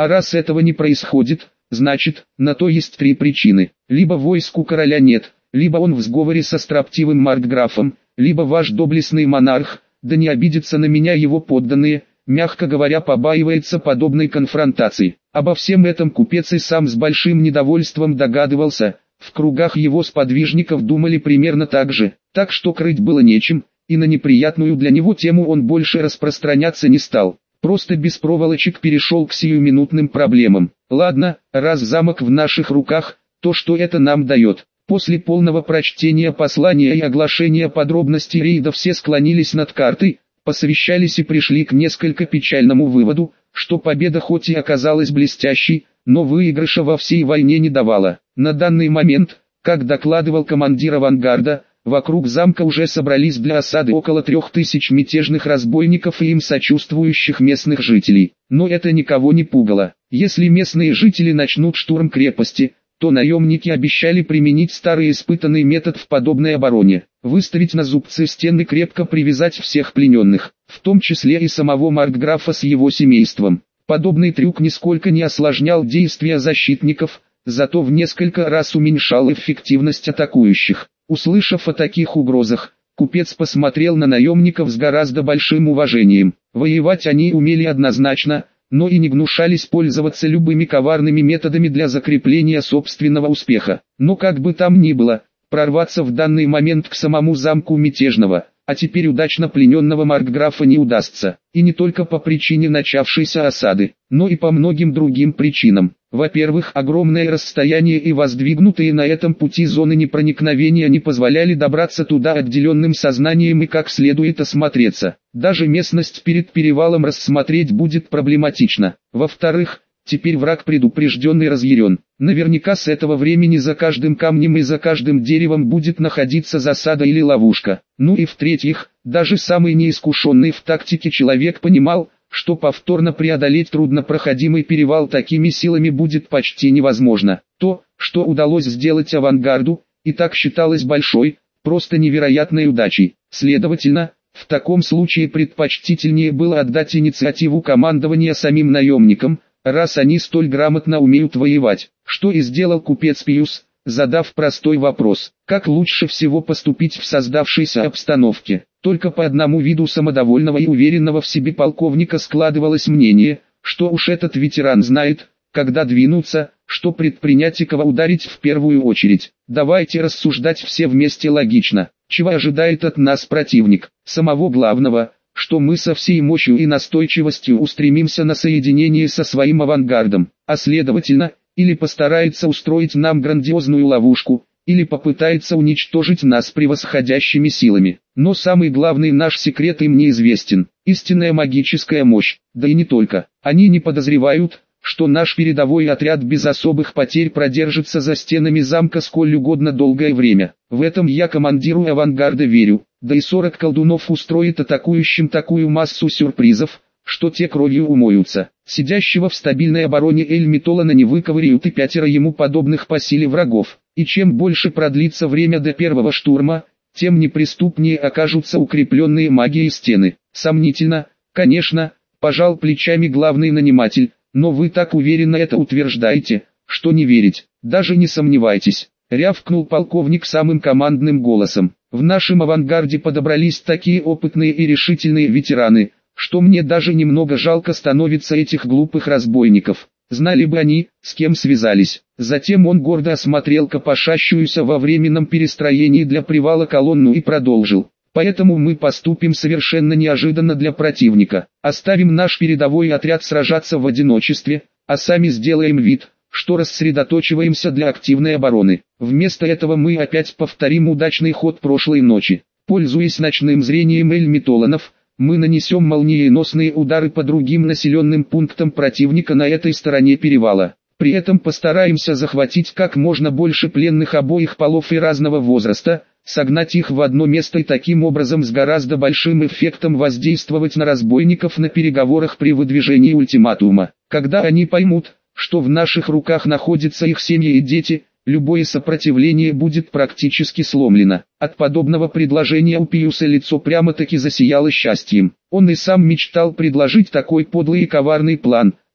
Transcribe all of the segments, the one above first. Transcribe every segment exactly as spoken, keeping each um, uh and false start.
А раз этого не происходит, значит, на то есть три причины. Либо войск у короля нет, либо он в сговоре со строптивым маркграфом, либо ваш доблестный монарх, да не обидятся на меня его подданные, мягко говоря, побаивается подобной конфронтации. Обо всем этом купец и сам с большим недовольством догадывался, в кругах его сподвижников думали примерно так же, так что крыть было нечем, и на неприятную для него тему он больше распространяться не стал. Просто без проволочек перешел к сиюминутным проблемам. Ладно, раз замок в наших руках, то что это нам дает? После полного прочтения послания и оглашения подробностей рейда все склонились над картой, посовещались и пришли к несколько печальному выводу, что победа хоть и оказалась блестящей, но выигрыша во всей войне не давала. На данный момент, как докладывал командир авангарда, вокруг замка уже собрались для осады около трех тысяч мятежных разбойников и им сочувствующих местных жителей. Но это никого не пугало. Если местные жители начнут штурм крепости, то наемники обещали применить старый испытанный метод в подобной обороне. Выставить на зубцы стены, крепко привязать всех плененных, в том числе и самого маркграфа с его семейством. Подобный трюк нисколько не осложнял действия защитников, зато в несколько раз уменьшал эффективность атакующих. Услышав о таких угрозах, купец посмотрел на наемников с гораздо большим уважением. Воевать они умели однозначно, но и не гнушались пользоваться любыми коварными методами для закрепления собственного успеха. Но как бы там ни было, прорваться в данный момент к самому замку мятежного, а теперь удачно плененного маркграфа не удастся. И не только по причине начавшейся осады, но и по многим другим причинам. Во-первых, огромное расстояние и воздвигнутые на этом пути зоны непроникновения не позволяли добраться туда отделенным сознанием и как следует осмотреться. Даже местность перед перевалом рассмотреть будет проблематично. Во-вторых, теперь враг предупрежден и разъярен. Наверняка с этого времени за каждым камнем и за каждым деревом будет находиться засада или ловушка. Ну и в-третьих, даже самый неискушенный в тактике человек понимал, что повторно преодолеть труднопроходимый перевал такими силами будет почти невозможно. То, что удалось сделать авангарду, и так считалось большой, просто невероятной удачей. Следовательно, в таком случае предпочтительнее было отдать инициативу командования самим наемникам, раз они столь грамотно умеют воевать, что и сделал купец Пиус, задав простой вопрос: как лучше всего поступить в создавшейся обстановке. Только по одному виду самодовольного и уверенного в себе полковника складывалось мнение, что уж этот ветеран знает, когда двинуться, что предпринять и кого ударить в первую очередь. Давайте рассуждать все вместе логично. Чего ожидает от нас противник? Самого главного, что мы со всей мощью и настойчивостью устремимся на соединение со своим авангардом, а следовательно, или постарается устроить нам грандиозную ловушку, или попытается уничтожить нас превосходящими силами. Но самый главный наш секрет им неизвестен: истинная магическая мощь. Да и не только. Они не подозревают, что наш передовой отряд без особых потерь продержится за стенами замка сколь угодно долгое время. В этом я командиру авангарда верю. Да и сорок колдунов устроит атакующим такую массу сюрпризов, что те кровью умоются. Сидящего в стабильной обороне Эль-Митолана не выковыряют и пятеро ему подобных по силе врагов. И чем больше продлится время до первого штурма, тем неприступнее окажутся укрепленные магией стены. Сомнительно, конечно, пожал плечами главный наниматель, но вы так уверенно это утверждаете, что не верить. Даже не сомневайтесь, рявкнул полковник самым командным голосом. В нашем авангарде подобрались такие опытные и решительные ветераны, что мне даже немного жалко становится этих глупых разбойников. Знали бы они, с кем связались. Затем он гордо осмотрел копошащуюся во временном перестроении для привала колонну и продолжил: поэтому мы поступим совершенно неожиданно для противника. Оставим наш передовой отряд сражаться в одиночестве, а сами сделаем вид, что рассредоточиваемся для активной обороны. Вместо этого мы опять повторим удачный ход прошлой ночи. Пользуясь ночным зрением Эль-Митоланов, мы нанесем молниеносные удары по другим населенным пунктам противника на этой стороне перевала. При этом постараемся захватить как можно больше пленных обоих полов и разного возраста, согнать их в одно место и таким образом с гораздо большим эффектом воздействовать на разбойников на переговорах при выдвижении ультиматума. Когда они поймут, что в наших руках находятся их семьи и дети, любое сопротивление будет практически сломлено. От подобного предложения у Пиуса лицо прямо-таки засияло счастьем. Он и сам мечтал предложить такой подлый и коварный план,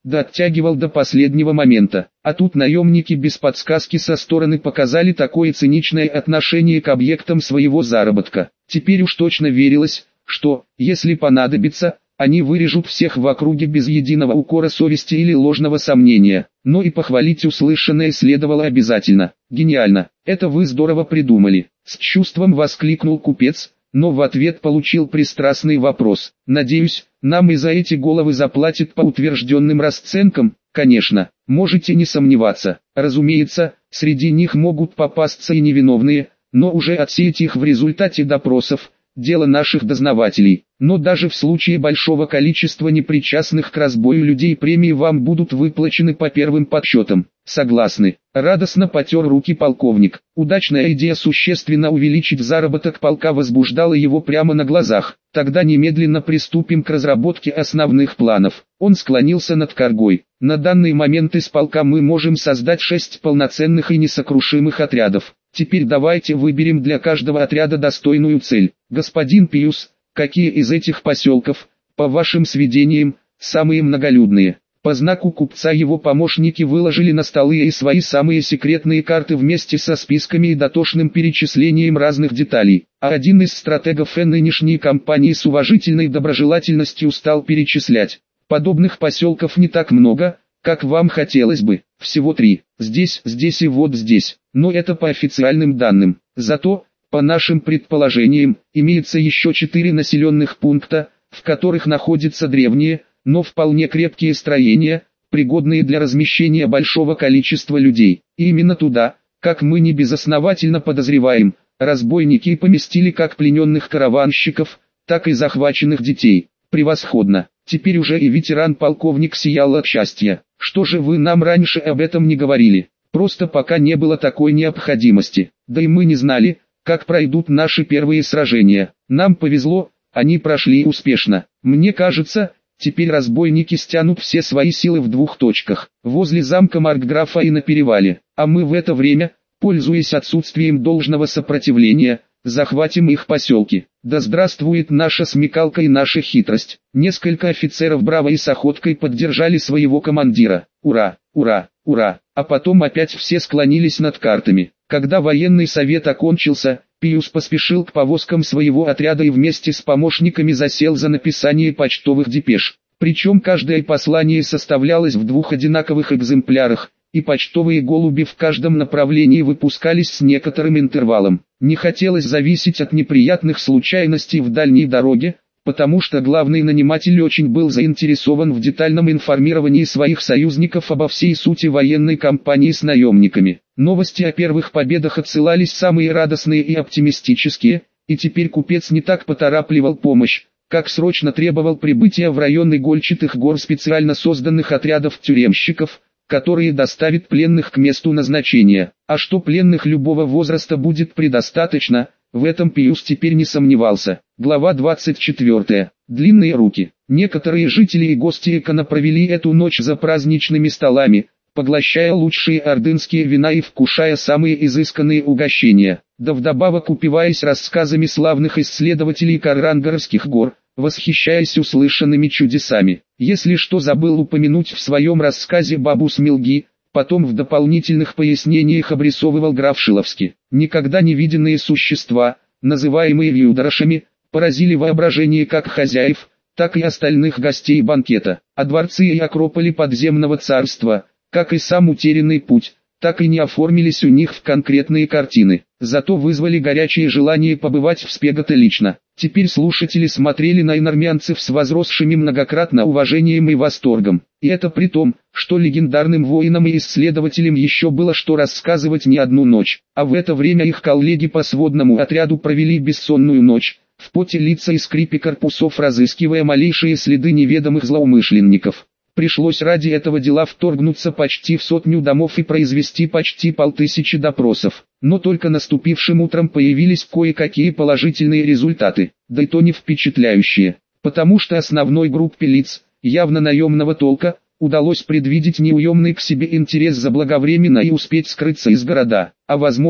да оттягивал до последнего момента. А тут наемники без подсказки со стороны показали такое циничное отношение к объектам своего заработка. Теперь уж точно верилось, что, если понадобится, они вырежут всех в округе без единого укора совести или ложного сомнения. Но и похвалить услышанное следовало обязательно. Гениально, это вы здорово придумали. С чувством воскликнул купец, но в ответ получил пристрастный вопрос. Надеюсь, нам и за эти головы заплатят по утвержденным расценкам? Конечно, можете не сомневаться. Разумеется, среди них могут попасться и невиновные, но уже отсеять их в результате допросов – дело наших дознавателей. Но даже в случае большого количества непричастных к разбою людей премии вам будут выплачены по первым подсчетам. Согласны. Радостно потер руки полковник. Удачная идея существенно увеличить заработок полка возбуждала его прямо на глазах. Тогда немедленно приступим к разработке основных планов. Он склонился над коргой. На данный момент из полка мы можем создать шесть полноценных и несокрушимых отрядов. Теперь давайте выберем для каждого отряда достойную цель. Господин Пиус, какие из этих поселков, по вашим сведениям, самые многолюдные? По знаку купца его помощники выложили на столы и свои самые секретные карты вместе со списками и дотошным перечислением разных деталей. А один из стратегов нынешней кампании с уважительной доброжелательностью стал перечислять. Подобных поселков не так много, как вам хотелось бы. Всего три. Здесь, здесь и вот здесь. Но это по официальным данным. Зато, по нашим предположениям, имеется еще четыре населенных пункта, в которых находятся древние, но вполне крепкие строения, пригодные для размещения большого количества людей. И именно туда, как мы не безосновательно подозреваем, разбойники и поместили как плененных караванщиков, так и захваченных детей. Превосходно. Теперь уже и ветеран-полковник сиял от счастья. Что же вы нам раньше об этом не говорили? Просто пока не было такой необходимости. Да и мы не знали, как пройдут наши первые сражения. Нам повезло, они прошли успешно. Мне кажется, теперь разбойники стянут все свои силы в двух точках. Возле замка Маркграфа и на перевале. А мы в это время, пользуясь отсутствием должного сопротивления, захватим их поселки. Да здравствует наша смекалка и наша хитрость. Несколько офицеров браво и с охоткой поддержали своего командира. Ура, ура, ура. А потом опять все склонились над картами. Когда военный совет окончился, Пиус поспешил к повозкам своего отряда и вместе с помощниками засел за написание почтовых депеш. Причем каждое послание составлялось в двух одинаковых экземплярах, и почтовые голуби в каждом направлении выпускались с некоторым интервалом. Не хотелось зависеть от неприятных случайностей в дальней дороге, потому что главный наниматель очень был заинтересован в детальном информировании своих союзников обо всей сути военной кампании с наемниками. Новости о первых победах отсылались самые радостные и оптимистические, и теперь купец не так поторапливал помощь, как срочно требовал прибытия в район Игольчатых гор специально созданных отрядов тюремщиков, которые доставят пленных к месту назначения. А что пленных любого возраста будет предостаточно, в этом Пиус теперь не сомневался. Глава двадцать четвёртая. Длинные руки. Некоторые жители и гости Экона провели эту ночь за праздничными столами, поглощая лучшие ордынские вина и вкушая самые изысканные угощения, да вдобавок упиваясь рассказами славных исследователей Каррангаровских гор, восхищаясь услышанными чудесами. Если что забыл упомянуть в своем рассказе Бабу Смилги, потом в дополнительных пояснениях обрисовывал граф Шиловский. Никогда не виденные существа, называемые вьюдорашами, поразили воображение как хозяев, так и остальных гостей банкета. А дворцы и акрополи подземного царства, как и сам утерянный путь, так и не оформились у них в конкретные картины, зато вызвали горячее желание побывать в Спегото лично. Теперь слушатели смотрели на инормянцев с возросшими многократно уважением и восторгом. И это при том, что легендарным воинам и исследователям еще было что рассказывать не одну ночь. А в это время их коллеги по сводному отряду провели бессонную ночь, в поте лица и скрипе корпусов разыскивая малейшие следы неведомых злоумышленников. Пришлось ради этого дела вторгнуться почти в сотню домов и произвести почти полтысячи допросов. Но только наступившим утром появились кое-какие положительные результаты, да и то не впечатляющие, потому что основной группе лиц, явно наемного толка, удалось предвидеть неуемный к себе интерес заблаговременно и успеть скрыться из города, а возможно,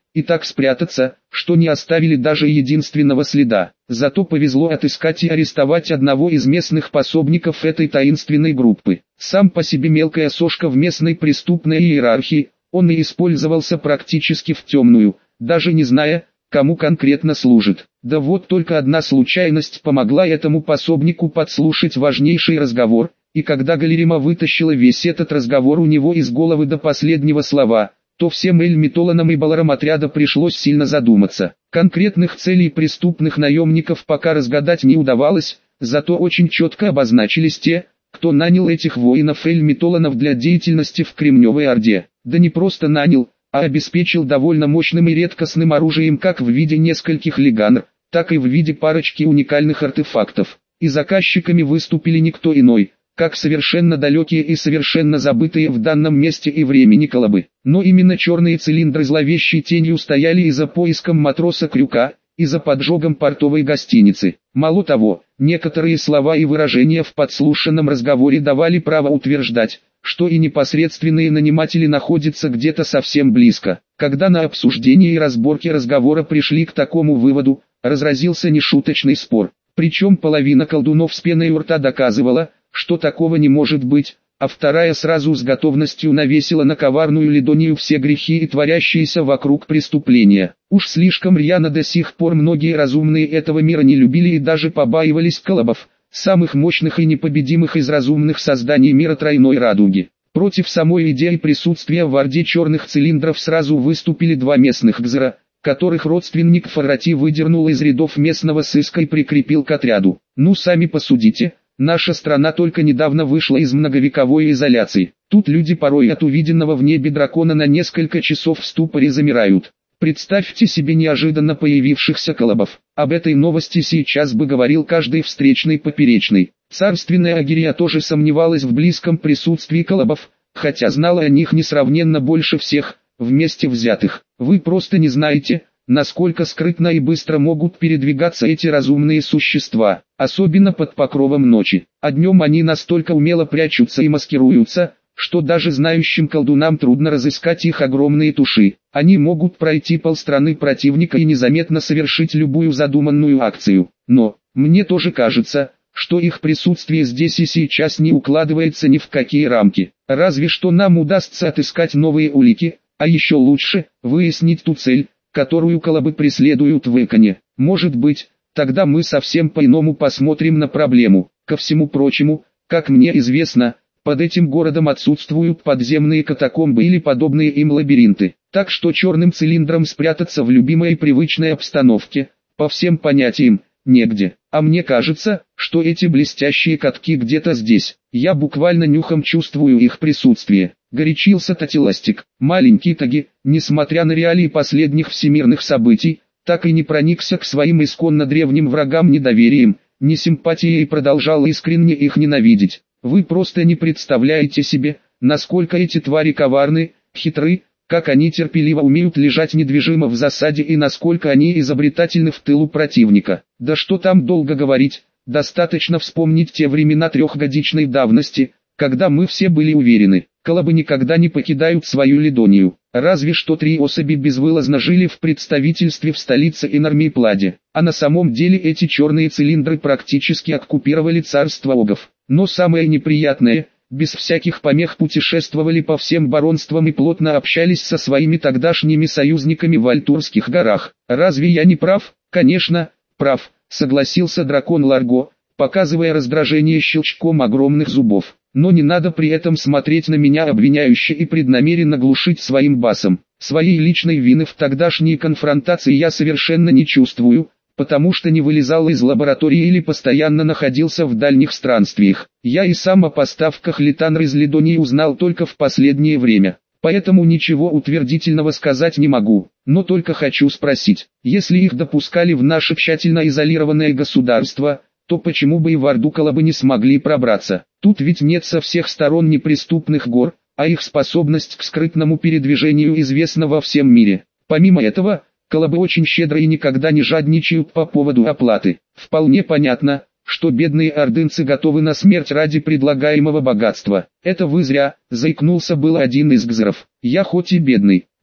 и так спрятаться, что не оставили даже единственного следа. Зато повезло отыскать и арестовать одного из местных пособников этой таинственной группы. Сам по себе мелкая сошка в местной преступной иерархии, он и использовался практически в темную, даже не зная, кому конкретно служит. Да вот только одна случайность помогла этому пособнику подслушать важнейший разговор, и когда Галерима вытащила весь этот разговор у него из головы до последнего слова, то всем эльмитоланам и баларам отряда пришлось сильно задуматься. Конкретных целей преступных наемников пока разгадать не удавалось, зато очень четко обозначились те, кто нанял этих воинов эльмитоланов для деятельности в Кремневой Орде. Да не просто нанял, а обеспечил довольно мощным и редкостным оружием как в виде нескольких лиганр, так и в виде парочки уникальных артефактов. И заказчиками выступили никто иной, как совершенно далекие и совершенно забытые в данном месте и времени колобы. Но именно черные цилиндры зловещей тенью стояли и за поиском матроса Крюка, и за поджогом портовой гостиницы. Мало того, некоторые слова и выражения в подслушанном разговоре давали право утверждать, что и непосредственные наниматели находятся где-то совсем близко. Когда на обсуждение и разборки разговора пришли к такому выводу, разразился нешуточный спор. Причем половина колдунов с пеной у рта доказывала, что такого не может быть, а вторая сразу с готовностью навесила на коварную Лидонию все грехи и творящиеся вокруг преступления. Уж слишком рьяно до сих пор многие разумные этого мира не любили и даже побаивались колобов, самых мощных и непобедимых из разумных созданий мира тройной радуги. Против самой идеи присутствия в Орде черных цилиндров сразу выступили два местных гзера, которых родственник Фарати выдернул из рядов местного сыска и прикрепил к отряду. Ну сами посудите. Наша страна только недавно вышла из многовековой изоляции. Тут люди порой от увиденного в небе дракона на несколько часов в ступоре замирают. Представьте себе неожиданно появившихся колобов. Об этой новости сейчас бы говорил каждый встречный поперечный. Царственная Агирия тоже сомневалась в близком присутствии колобов, хотя знала о них несравненно больше всех, вместе взятых. Вы просто не знаете, насколько скрытно и быстро могут передвигаться эти разумные существа, особенно под покровом ночи. А днем они настолько умело прячутся и маскируются, что даже знающим колдунам трудно разыскать их огромные туши. Они могут пройти полстраны противника и незаметно совершить любую задуманную акцию. Но, мне тоже кажется, что их присутствие здесь и сейчас не укладывается ни в какие рамки. Разве что нам удастся отыскать новые улики, а еще лучше, выяснить ту цель, которую колобы преследуют в Эконе. Может быть, тогда мы совсем по-иному посмотрим на проблему. Ко всему прочему, как мне известно, под этим городом отсутствуют подземные катакомбы или подобные им лабиринты. Так что черным цилиндрам спрятаться в любимой и привычной обстановке, по всем понятиям, негде. А мне кажется, что эти блестящие катки где-то здесь. Я буквально нюхом чувствую их присутствие. Горячился Татиластик. Маленький Таги, несмотря на реалии последних всемирных событий, так и не проникся к своим исконно древним врагам недоверием, не симпатией и продолжал искренне их ненавидеть. Вы просто не представляете себе, насколько эти твари коварны, хитры, как они терпеливо умеют лежать недвижимо в засаде и насколько они изобретательны в тылу противника. Да что там долго говорить, достаточно вспомнить те времена трехгодичной давности, когда мы все были уверены, колобы никогда не покидают свою Лидонию. Разве что три особи безвылазно жили в представительстве в столице Инармейпладе, а на самом деле эти черные цилиндры практически оккупировали царство огов. Но самое неприятное, без всяких помех путешествовали по всем баронствам и плотно общались со своими тогдашними союзниками в Альтурских горах. Разве я не прав? Конечно, прав, согласился дракон Ларго, показывая раздражение щелчком огромных зубов. Но не надо при этом смотреть на меня обвиняюще и преднамеренно глушить своим басом. Своей личной вины в тогдашней конфронтации я совершенно не чувствую, потому что не вылезал из лаборатории или постоянно находился в дальних странствиях. Я и сам о поставках литанр из Лидонии узнал только в последнее время. Поэтому ничего утвердительного сказать не могу, но только хочу спросить, если их допускали в наше тщательно изолированное государство, то почему бы и в Орду колобы не смогли пробраться? Тут ведь нет со всех сторон неприступных гор, а их способность к скрытному передвижению известна во всем мире. Помимо этого, колобы очень щедро и никогда не жадничают по поводу оплаты. Вполне понятно, что бедные ордынцы готовы на смерть ради предлагаемого богатства. Это вы зря, заикнулся был один из гзеров. Я хоть и бедный,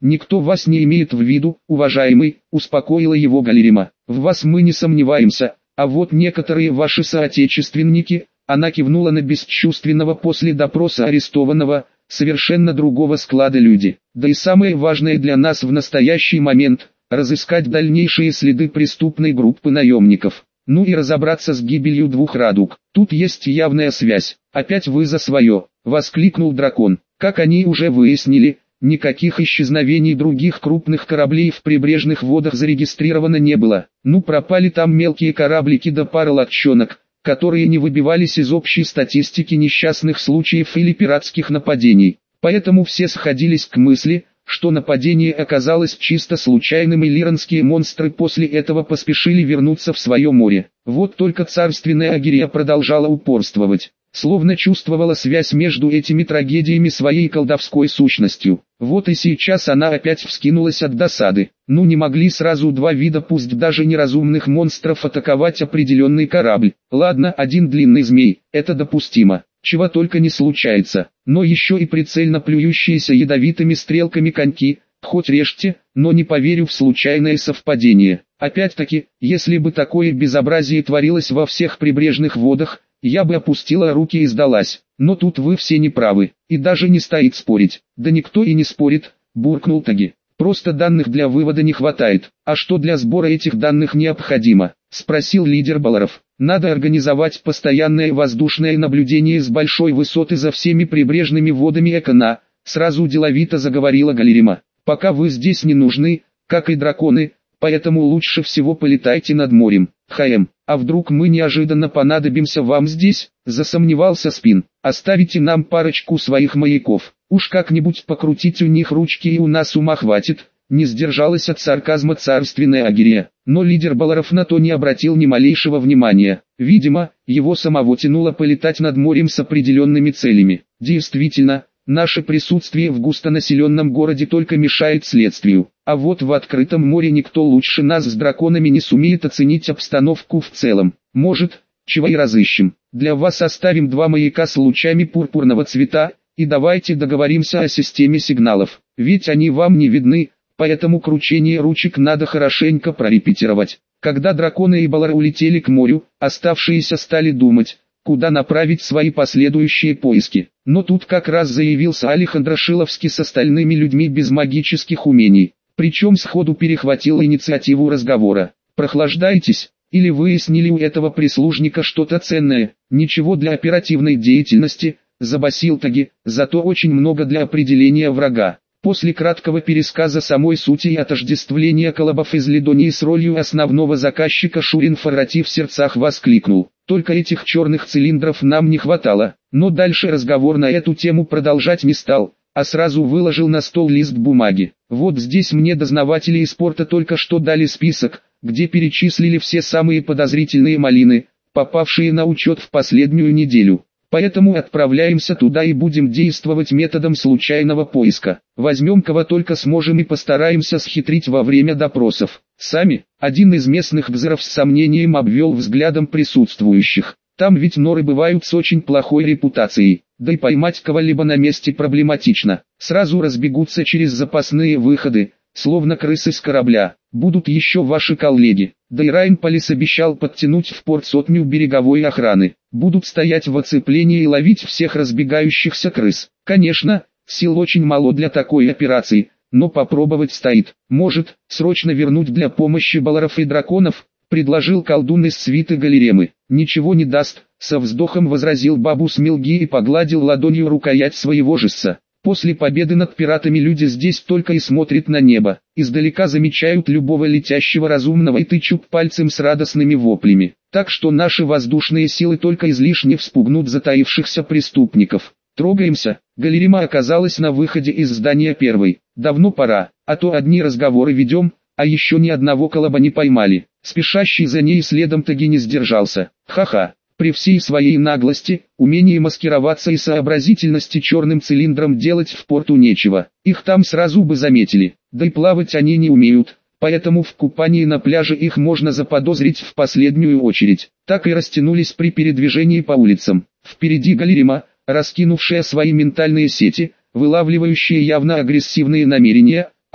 «Никто вас не имеет в виду, уважаемый», — успокоила его Галерима. «В вас мы не сомневаемся, а вот некоторые ваши соотечественники», — она кивнула на бесчувственного после допроса арестованного, совершенно другого склада люди. «Да и самое важное для нас в настоящий момент — разыскать дальнейшие следы преступной группы наемников. Ну и разобраться с гибелью двух радуг. Тут есть явная связь». «Опять вы за свое», — воскликнул дракон. «Как они уже выяснили, никаких исчезновений других крупных кораблей в прибрежных водах зарегистрировано не было. Ну пропали там мелкие кораблики да пара лодчонок, которые не выбивались из общей статистики несчастных случаев или пиратских нападений. Поэтому все сходились к мысли, что нападение оказалось чисто случайным и лиранские монстры после этого поспешили вернуться в свое море. Вот только царственная Агирия продолжала упорствовать, словно чувствовала связь между этими трагедиями своей колдовской сущностью. Вот и сейчас она опять вскинулась от досады. Ну не могли сразу два вида пусть даже неразумных монстров атаковать определенный корабль. Ладно, один длинный змей, это допустимо. Чего только не случается. Но еще и прицельно плюющиеся ядовитыми стрелками коньки, хоть режьте, но не поверю в случайное совпадение. Опять-таки, если бы такое безобразие творилось во всех прибрежных водах, я бы опустила руки и сдалась. Но тут вы все неправы, и даже не стоит спорить. Да никто и не спорит, буркнул Таги. Просто данных для вывода не хватает. А что для сбора этих данных необходимо? Спросил лидер Баларов. Надо организовать постоянное воздушное наблюдение с большой высоты за всеми прибрежными водами Экона. Сразу деловито заговорила Галерима. Пока вы здесь не нужны, как и драконы, поэтому лучше всего полетайте над морем. Хаем, а вдруг мы неожиданно понадобимся вам здесь? Засомневался Спин. Оставите нам парочку своих маяков. Уж как-нибудь покрутить у них ручки и у нас ума хватит. Не сдержалась от сарказма царственная Агирия. Но лидер Баларов на то не обратил ни малейшего внимания. Видимо, его самого тянуло полетать над морем с определенными целями. Действительно, наше присутствие в густонаселенном городе только мешает следствию. А вот в открытом море никто лучше нас с драконами не сумеет оценить обстановку в целом. Может, чего и разыщем. Для вас оставим два маяка с лучами пурпурного цвета, и давайте договоримся о системе сигналов. Ведь они вам не видны, поэтому кручение ручек надо хорошенько прорепетировать. Когда драконы и Балар улетели к морю, оставшиеся стали думать, куда направить свои последующие поиски. Но тут как раз заявился Алехандро Шиловский с остальными людьми без магических умений. Причем сходу перехватил инициативу разговора. «Прохлаждайтесь, или выяснили у этого прислужника что-то ценное?» «Ничего для оперативной деятельности», — забасил Таги, «зато очень много для определения врага». После краткого пересказа самой сути и отождествления колобов из Лидонии с ролью основного заказчика Шурин Фарати в сердцах воскликнул. «Только этих черных цилиндров нам не хватало». Но дальше разговор на эту тему продолжать не стал, а сразу выложил на стол лист бумаги. «Вот здесь мне дознаватели из порта только что дали список, где перечислили все самые подозрительные малины, попавшие на учет в последнюю неделю. Поэтому отправляемся туда и будем действовать методом случайного поиска. Возьмем кого только сможем и постараемся схитрить во время допросов. Сами». Один из местных бзеров с сомнением обвел взглядом присутствующих. «Там ведь норы бывают с очень плохой репутацией, да и поймать кого-либо на месте проблематично. Сразу разбегутся через запасные выходы, словно крысы с корабля. Будут еще ваши коллеги. Да и Райнполис обещал подтянуть в порт сотню береговой охраны. Будут стоять в оцеплении и ловить всех разбегающихся крыс. Конечно, сил очень мало для такой операции, но попробовать стоит. Может, срочно вернуть для помощи Баларов и драконов?» — предложил колдун из свиты Галеремы. «Ничего не даст», — со вздохом возразил Бабус Милги и погладил ладонью рукоять своего жезса. «После победы над пиратами люди здесь только и смотрят на небо, издалека замечают любого летящего разумного и тычут пальцем с радостными воплями. Так что наши воздушные силы только излишне вспугнут затаившихся преступников. Трогаемся». Галерема оказалась на выходе из здания первой. «Давно пора, а то одни разговоры ведем, а еще ни одного колоба не поймали». Спешащий за ней следом Таги не сдержался. «Ха-ха». При всей своей наглости, умении маскироваться и сообразительности черным цилиндром делать в порту нечего. Их там сразу бы заметили. Да и плавать они не умеют, поэтому в купании на пляже их можно заподозрить в последнюю очередь. Так и растянулись при передвижении по улицам. Впереди Галерема, раскинувшая свои ментальные сети, вылавливающие явно агрессивные намерения,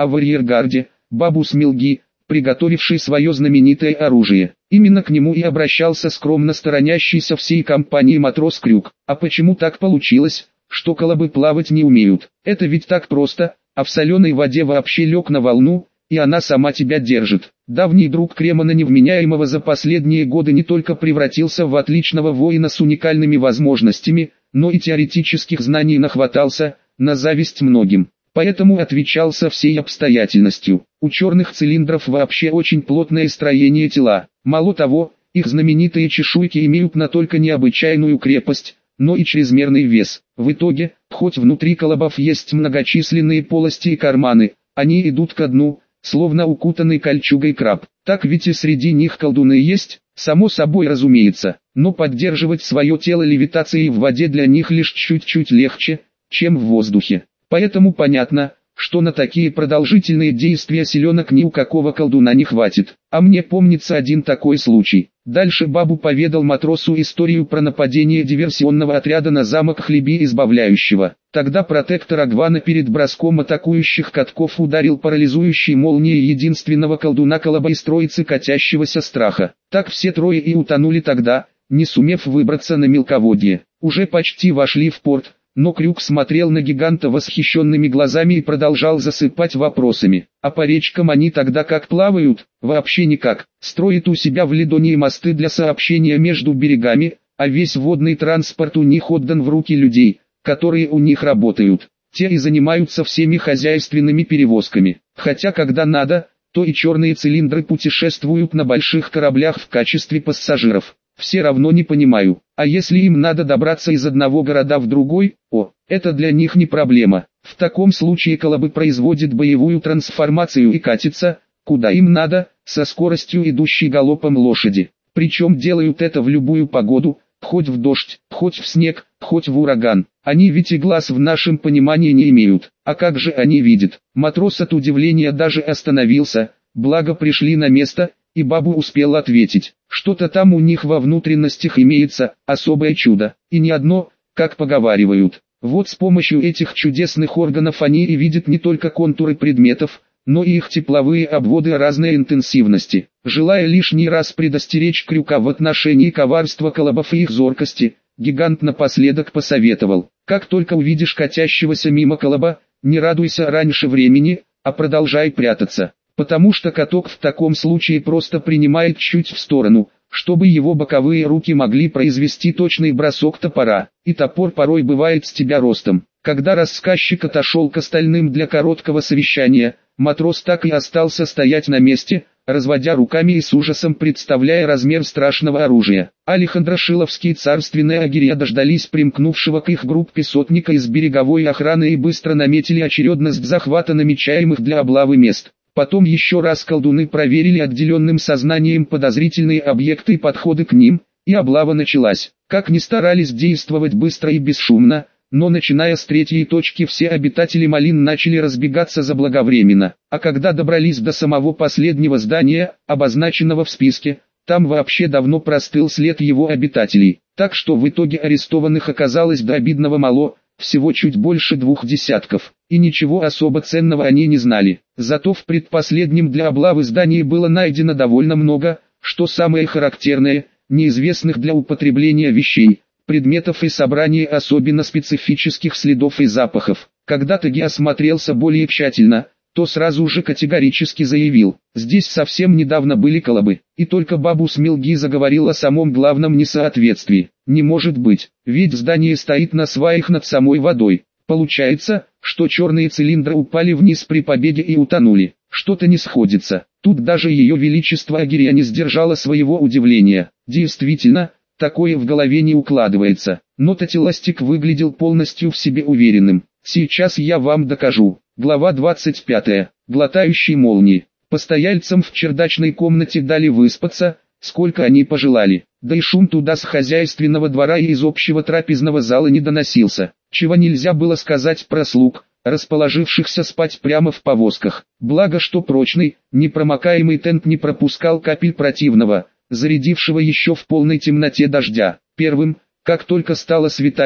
а в арьергарде – Бабус Милги, приготовивший свое знаменитое оружие. Именно к нему и обращался скромно сторонящийся всей компании матрос Крюк. А почему так получилось, что колобы плавать не умеют? Это ведь так просто, а в соленой воде вообще лег на волну, и она сама тебя держит. Давний друг Кремона Невменяемого за последние годы не только превратился в отличного воина с уникальными возможностями, но и теоретических знаний нахватался, на зависть многим. Поэтому отвечал со всей обстоятельностью. У черных цилиндров вообще очень плотное строение тела. Мало того, их знаменитые чешуйки имеют не только необычайную крепость, но и чрезмерный вес. В итоге, хоть внутри колобов есть многочисленные полости и карманы, они идут ко дну, словно укутанный кольчугой краб. Так ведь и среди них колдуны есть, само собой разумеется, но поддерживать свое тело левитацией в воде для них лишь чуть-чуть легче, чем в воздухе. Поэтому понятно, что на такие продолжительные действия силенок ни у какого колдуна не хватит. А мне помнится один такой случай. Дальше Бабу поведал матросу историю про нападение диверсионного отряда на замок Хлеби Избавляющего. Тогда протектор Агвана перед броском атакующих катков ударил парализующей молнией единственного колдуна колоба из троицы катящегося страха. Так все трое и утонули тогда, не сумев выбраться на мелководье. Уже почти вошли в порт. Но Крюк смотрел на гиганта восхищенными глазами и продолжал засыпать вопросами. А по речкам они тогда как плавают? Вообще никак. Строят у себя в Лидонии мосты для сообщения между берегами, а весь водный транспорт у них отдан в руки людей, которые у них работают. Те и занимаются всеми хозяйственными перевозками. Хотя когда надо, то и черные цилиндры путешествуют на больших кораблях в качестве пассажиров. Все равно не понимаю, а если им надо добраться из одного города в другой, о, это для них не проблема. В таком случае колобы производят боевую трансформацию и катятся, куда им надо, со скоростью идущей галопом лошади. Причем делают это в любую погоду, хоть в дождь, хоть в снег, хоть в ураган. Они ведь и глаз в нашем понимании не имеют. А как же они видят? Матрос от удивления даже остановился, благо пришли на место, и Бабу успел ответить. Что-то там у них во внутренностях имеется, особое чудо, и не одно, как поговаривают. Вот с помощью этих чудесных органов они и видят не только контуры предметов, но и их тепловые обводы разной интенсивности. Желая лишний раз предостеречь Крюка в отношении коварства колобов и их зоркости, гигант напоследок посоветовал: как только увидишь катящегося мимо колоба, не радуйся раньше времени, а продолжай прятаться. Потому что каток в таком случае просто принимает чуть в сторону, чтобы его боковые руки могли произвести точный бросок топора, и топор порой бывает с тебя ростом. Когда рассказчик отошел к остальным для короткого совещания, матрос так и остался стоять на месте, разводя руками и с ужасом представляя размер страшного оружия. Алехандро Шиловский и царственная Агирия дождались примкнувшего к их группе сотника из береговой охраны и быстро наметили очередность захвата намечаемых для облавы мест. Потом еще раз колдуны проверили отделенным сознанием подозрительные объекты и подходы к ним, и облава началась. Как ни старались действовать быстро и бесшумно, но начиная с третьей точки все обитатели Малин начали разбегаться заблаговременно, а когда добрались до самого последнего здания, обозначенного в списке, там вообще давно простыл след его обитателей, так что в итоге арестованных оказалось до обидного мало, всего чуть больше двух десятков, и ничего особо ценного они не знали. Зато в предпоследнем для облавы здании было найдено довольно много, что самое характерное, неизвестных для употребления вещей, предметов и собраний особенно специфических следов и запахов. Когда Таги осмотрелся более тщательно, то сразу же категорически заявил: здесь совсем недавно были колобы, и только Бабус Милги заговорил о самом главном несоответствии. Не может быть, ведь здание стоит на сваях над самой водой. Получается, что черные цилиндры упали вниз при побеге и утонули. Что-то не сходится. Тут даже ее величество Агирия не сдержало своего удивления. Действительно, такое в голове не укладывается. Но Татиластик выглядел полностью в себе уверенным. Сейчас я вам докажу. Глава двадцать пятая. Глотающие молнии. Постояльцам в чердачной комнате дали выспаться, сколько они пожелали. Да и шум туда с хозяйственного двора и из общего трапезного зала не доносился. Чего нельзя было сказать про слуг, расположившихся спать прямо в повозках. Благо что прочный, непромокаемый тент не пропускал капель противного, зарядившего еще в полной темноте дождя. Первым, как только стало светать,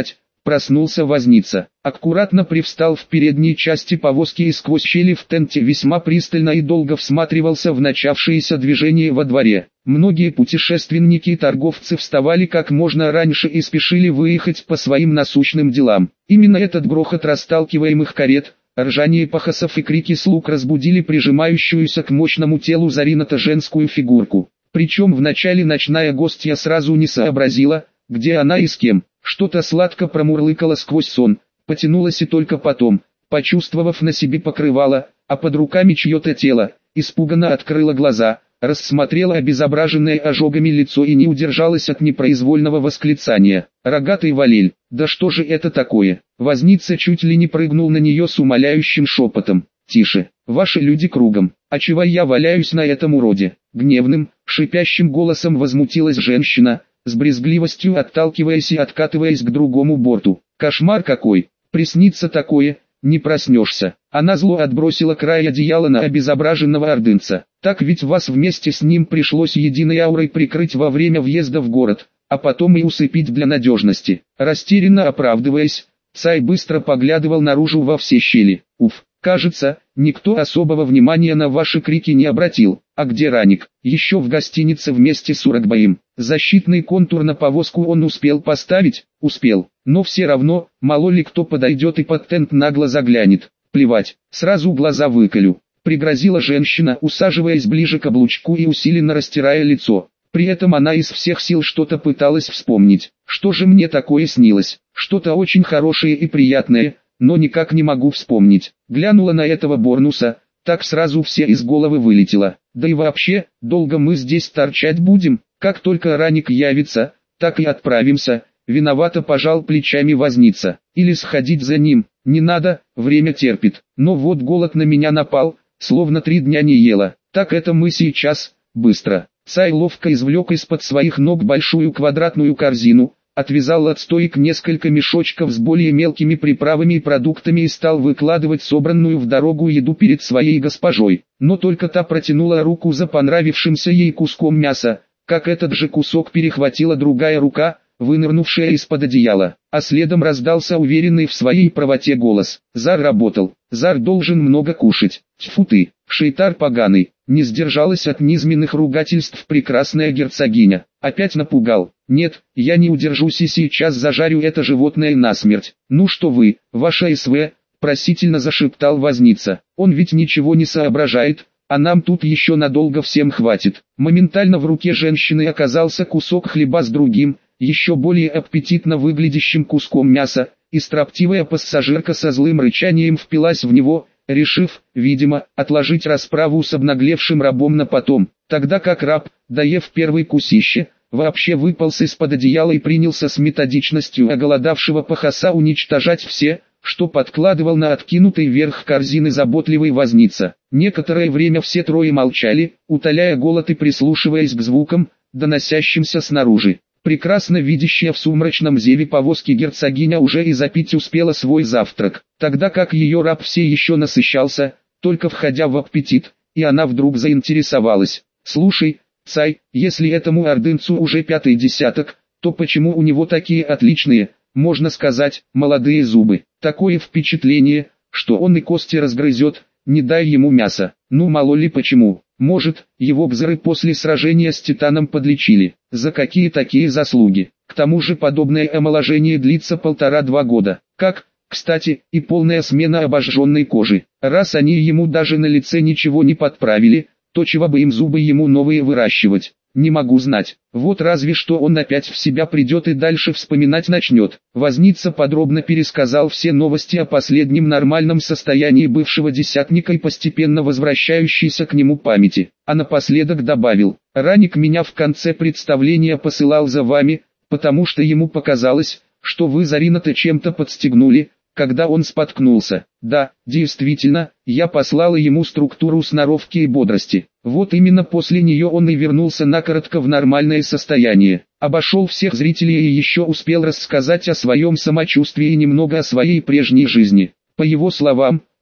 Проснулся возница. Аккуратно привстал в передней части повозки и сквозь щели в тенте весьма пристально и долго всматривался в начавшееся движение во дворе. Многие путешественники и торговцы вставали как можно раньше и спешили выехать по своим насущным делам. Именно этот грохот расталкиваемых карет, ржание пахосов и крики слуг разбудили прижимающуюся к мощному телу Зарината женскую фигурку. Причем вначале ночная гостья сразу не сообразила, где она и с кем. Что-то сладко промурлыкало сквозь сон, потянулось и только потом, почувствовав на себе покрывало, а под руками чье-то тело, испуганно открыла глаза, рассмотрела обезображенное ожогами лицо и не удержалась от непроизвольного восклицания. «Рогатый Валель, да что же это такое?» Возница чуть ли не прыгнул на нее с умоляющим шепотом. «Тише, ваши люди кругом, а чего я валяюсь на этом уроде?» Гневным, шипящим голосом возмутилась женщина, с брезгливостью отталкиваясь и откатываясь к другому борту. «Кошмар какой! Приснится такое, не проснешься!» Она зло отбросила край одеяла на обезображенного ордынца. «Так ведь вас вместе с ним пришлось единой аурой прикрыть во время въезда в город, а потом и усыпить для надежности». Растерянно оправдываясь, Цай быстро поглядывал наружу во все щели. «Уф, кажется, никто особого внимания на ваши крики не обратил. А где Раник? Еще в гостинице вместе с Урагбаем. Защитный контур на повозку он успел поставить? Успел. Но все равно, мало ли кто подойдет и под тент нагло заглянет. Плевать, сразу глаза выколю», — пригрозила женщина, усаживаясь ближе к облучку и усиленно растирая лицо. При этом она из всех сил что-то пыталась вспомнить. «Что же мне такое снилось? Что-то очень хорошее и приятное, но никак не могу вспомнить». Глянула на этого Борнуса, так сразу все из головы вылетело. «Да и вообще, долго мы здесь торчать будем? Как только Раник явится, так и отправимся». Виновато пожал плечами возница. «Или сходить за ним?» «Не надо, время терпит. Но вот голод на меня напал, словно три дня не ела. Так это мы сейчас, быстро». Цай ловко извлек из-под своих ног большую квадратную корзину, отвязал от стоек несколько мешочков с более мелкими приправами и продуктами и стал выкладывать собранную в дорогу еду перед своей госпожой. Но только та протянула руку за понравившимся ей куском мяса, как этот же кусок перехватила другая рука, вынырнувшая из-под одеяла, а следом раздался уверенный в своей правоте голос. «Зар работал, Зар должен много кушать. Тьфу ты, шейтар поганый!» Не сдержалась от низменных ругательств прекрасная герцогиня. «Опять напугал? Нет, я не удержусь и сейчас зажарю это животное насмерть». «Ну что вы, ваша СВ?» – просительно зашептал возница. «Он ведь ничего не соображает, а нам тут еще надолго всем хватит». Моментально в руке женщины оказался кусок хлеба с другим, еще более аппетитно выглядящим куском мяса, и строптивая пассажирка со злым рычанием впилась в него, решив, видимо, отложить расправу с обнаглевшим рабом на потом, тогда как раб, доев первый кусище, вообще выполз из-под одеяла и принялся с методичностью оголодавшего пахоса уничтожать все, что подкладывал на откинутый вверх корзины заботливый возница. Некоторое время все трое молчали, утоляя голод и прислушиваясь к звукам, доносящимся снаружи. Прекрасно видящая в сумрачном зеве повозки герцогиня уже и запить успела свой завтрак, тогда как ее раб все еще насыщался, только входя в аппетит, и она вдруг заинтересовалась. «Слушай, Цай, если этому ордынцу уже пятый десяток, то почему у него такие отличные, можно сказать, молодые зубы? Такое впечатление, что он и кости разгрызет, не дай ему мяса. Ну мало ли почему. Может, его бзыры после сражения с Титаном подлечили. За какие такие заслуги? К тому же подобное омоложение длится полтора-два года. Как, кстати, и полная смена обожженной кожи. Раз они ему даже на лице ничего не подправили, то чего бы им зубы ему новые выращивать? Не могу знать. Вот разве что он опять в себя придет и дальше вспоминать начнет». Возница подробно пересказал все новости о последнем нормальном состоянии бывшего десятника и постепенно возвращающейся к нему памяти. А напоследок добавил: «Раник меня в конце представления посылал за вами, потому что ему показалось, что вы Зарината чем-то подстегнули, когда он споткнулся. Да, действительно, я послала ему структуру сноровки и бодрости. Вот именно после нее он и вернулся накоротко в нормальное состояние. Обошел всех зрителей и еще успел рассказать о своем самочувствии и немного о своей прежней жизни. По его словам,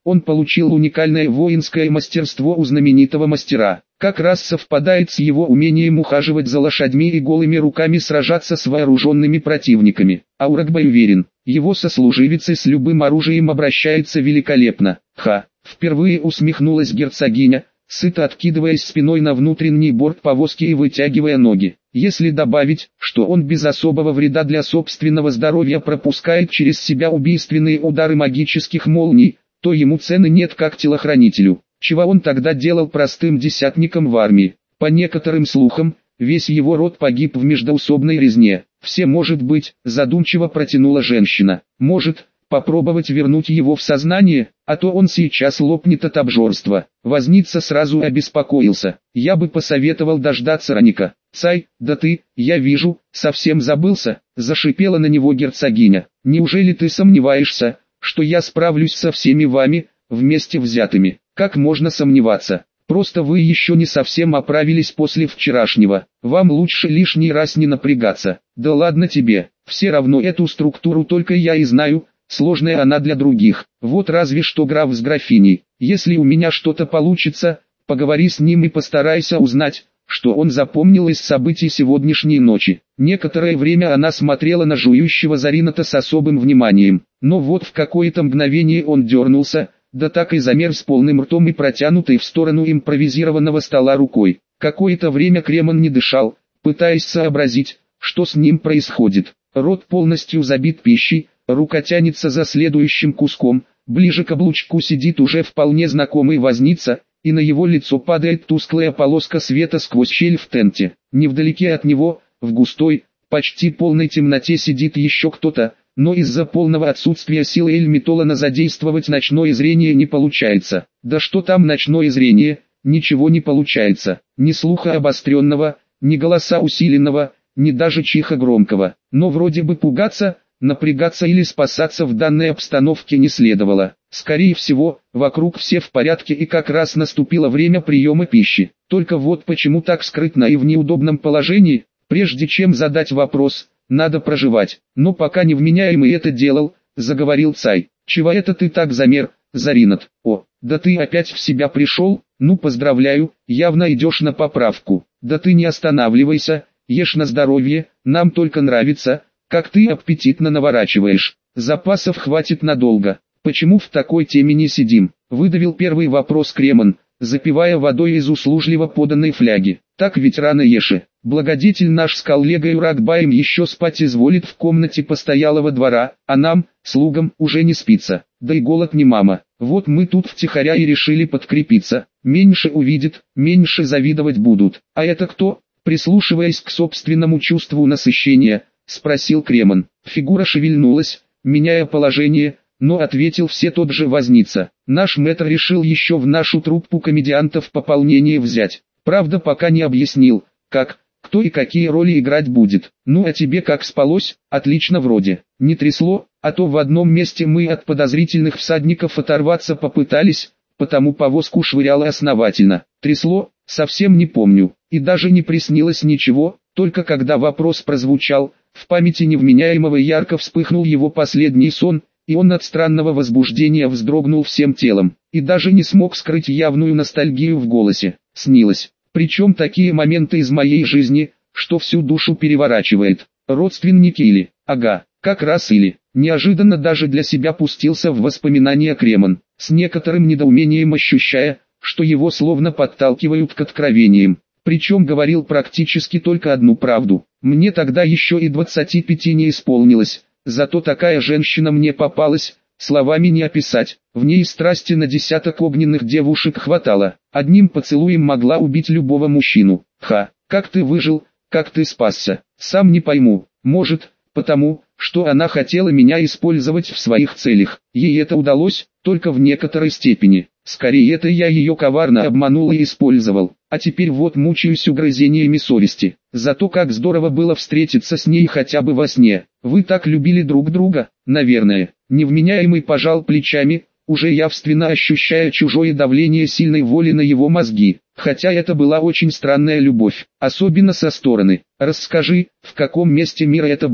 Он получил уникальное воинское мастерство у знаменитого мастера. Как раз совпадает с его умением ухаживать за лошадьми и голыми руками сражаться с вооруженными противниками. Ауракбай уверен, его сослуживицы с любым оружием обращаются великолепно. Ха! Впервые усмехнулась герцогиня, сыто откидываясь спиной на внутренний борт повозки и вытягивая ноги. Если добавить, что он без особого вреда для собственного здоровья пропускает через себя убийственные удары магических молний, то ему цены нет как телохранителю. Чего он тогда делал простым десятником в армии? По некоторым слухам, весь его род погиб в междоусобной резне. Все может быть, задумчиво протянула женщина. Может, попробовать вернуть его в сознание, а то он сейчас лопнет от обжорства. Возница сразу обеспокоился. Я бы посоветовал дождаться Раника. Цай, да ты, я вижу, совсем забылся, зашипела на него герцогиня. Неужели ты сомневаешься, что я справлюсь со всеми вами, вместе взятыми? Как можно сомневаться? Просто вы еще не совсем оправились после вчерашнего. Вам лучше лишний раз не напрягаться. Да ладно тебе, все равно эту структуру только я и знаю, сложная она для других. Вот разве что граф с графиней. Если у меня что-то получится, поговори с ним и постарайся узнать, что он запомнил из событий сегодняшней ночи. Некоторое время она смотрела на жующего Зарината с особым вниманием, но вот в какое-то мгновение он дернулся, да так и замер с полным ртом и протянутой в сторону импровизированного стола рукой. Какое-то время Кремон не дышал, пытаясь сообразить, что с ним происходит. Рот полностью забит пищей, рука тянется за следующим куском, ближе к облучку сидит уже вполне знакомый возница, и на его лицо падает тусклая полоска света сквозь щель в тенте. Невдалеке от него, в густой, почти полной темноте сидит еще кто-то, но из-за полного отсутствия силы Эльмитолана задействовать ночное зрение не получается. Да что там ночное зрение, ничего не получается. Ни слуха обостренного, ни голоса усиленного, ни даже чиха громкого. Но вроде бы пугаться, напрягаться или спасаться в данной обстановке не следовало. Скорее всего, вокруг все в порядке и как раз наступило время приема пищи. Только вот почему так скрытно и в неудобном положении, прежде чем задать вопрос, надо проживать. Но пока невменяемый это делал, заговорил Цай. Чего это ты так замер, Заринат? О, да ты опять в себя пришел? Ну поздравляю, явно идешь на поправку. Да ты не останавливайся, ешь на здоровье, нам только нравится, как ты аппетитно наворачиваешь. Запасов хватит надолго. Почему в такой теме не сидим? Выдавил первый вопрос Кремон, запивая водой из услужливо поданной фляги. Так ведь рано еши. Благодетель наш с коллегой Уракбаем еще спать изволит в комнате постоялого двора, а нам, слугам, уже не спится. Да и голод не мама. Вот мы тут втихаря и решили подкрепиться. Меньше увидят, меньше завидовать будут. А это кто? Прислушиваясь к собственному чувству насыщения, спросил Кремон. Фигура шевельнулась, меняя положение, но ответил все тот же возница. Наш мэтр решил еще в нашу труппу комедиантов пополнение взять. Правда пока не объяснил, как, кто и какие роли играть будет. Ну а тебе как спалось? Отлично вроде. Не трясло, а то в одном месте мы от подозрительных всадников оторваться попытались, потому повозку швыряло основательно. Трясло? Совсем не помню. И даже не приснилось ничего, только когда вопрос прозвучал, в памяти невменяемого ярко вспыхнул его последний сон, и он от странного возбуждения вздрогнул всем телом, и даже не смог скрыть явную ностальгию в голосе. Снилось. Причем такие моменты из моей жизни, что всю душу переворачивает. Родственники или, ага, как раз или, неожиданно даже для себя пустился в воспоминания Кремон, с некоторым недоумением ощущая, что его словно подталкивают к откровениям. Причем говорил практически только одну правду. Мне тогда еще и двадцати пяти не исполнилось, зато такая женщина мне попалась, словами не описать. В ней страсти на десяток огненных девушек хватало. Одним поцелуем могла убить любого мужчину. Ха, как ты выжил, как ты спасся, сам не пойму. Может, потому, что она хотела меня использовать в своих целях. Ей это удалось, только в некоторой степени. Скорее это я ее коварно обманул и использовал. А теперь вот мучаюсь угрызениями совести. Зато как здорово было встретиться с ней хотя бы во сне. Вы так любили друг друга, наверное. Невменяемый пожал плечами, уже явственно ощущая чужое давление сильной воли на его мозги. Хотя это была очень странная любовь, особенно со стороны. Расскажи, в каком месте мира это было?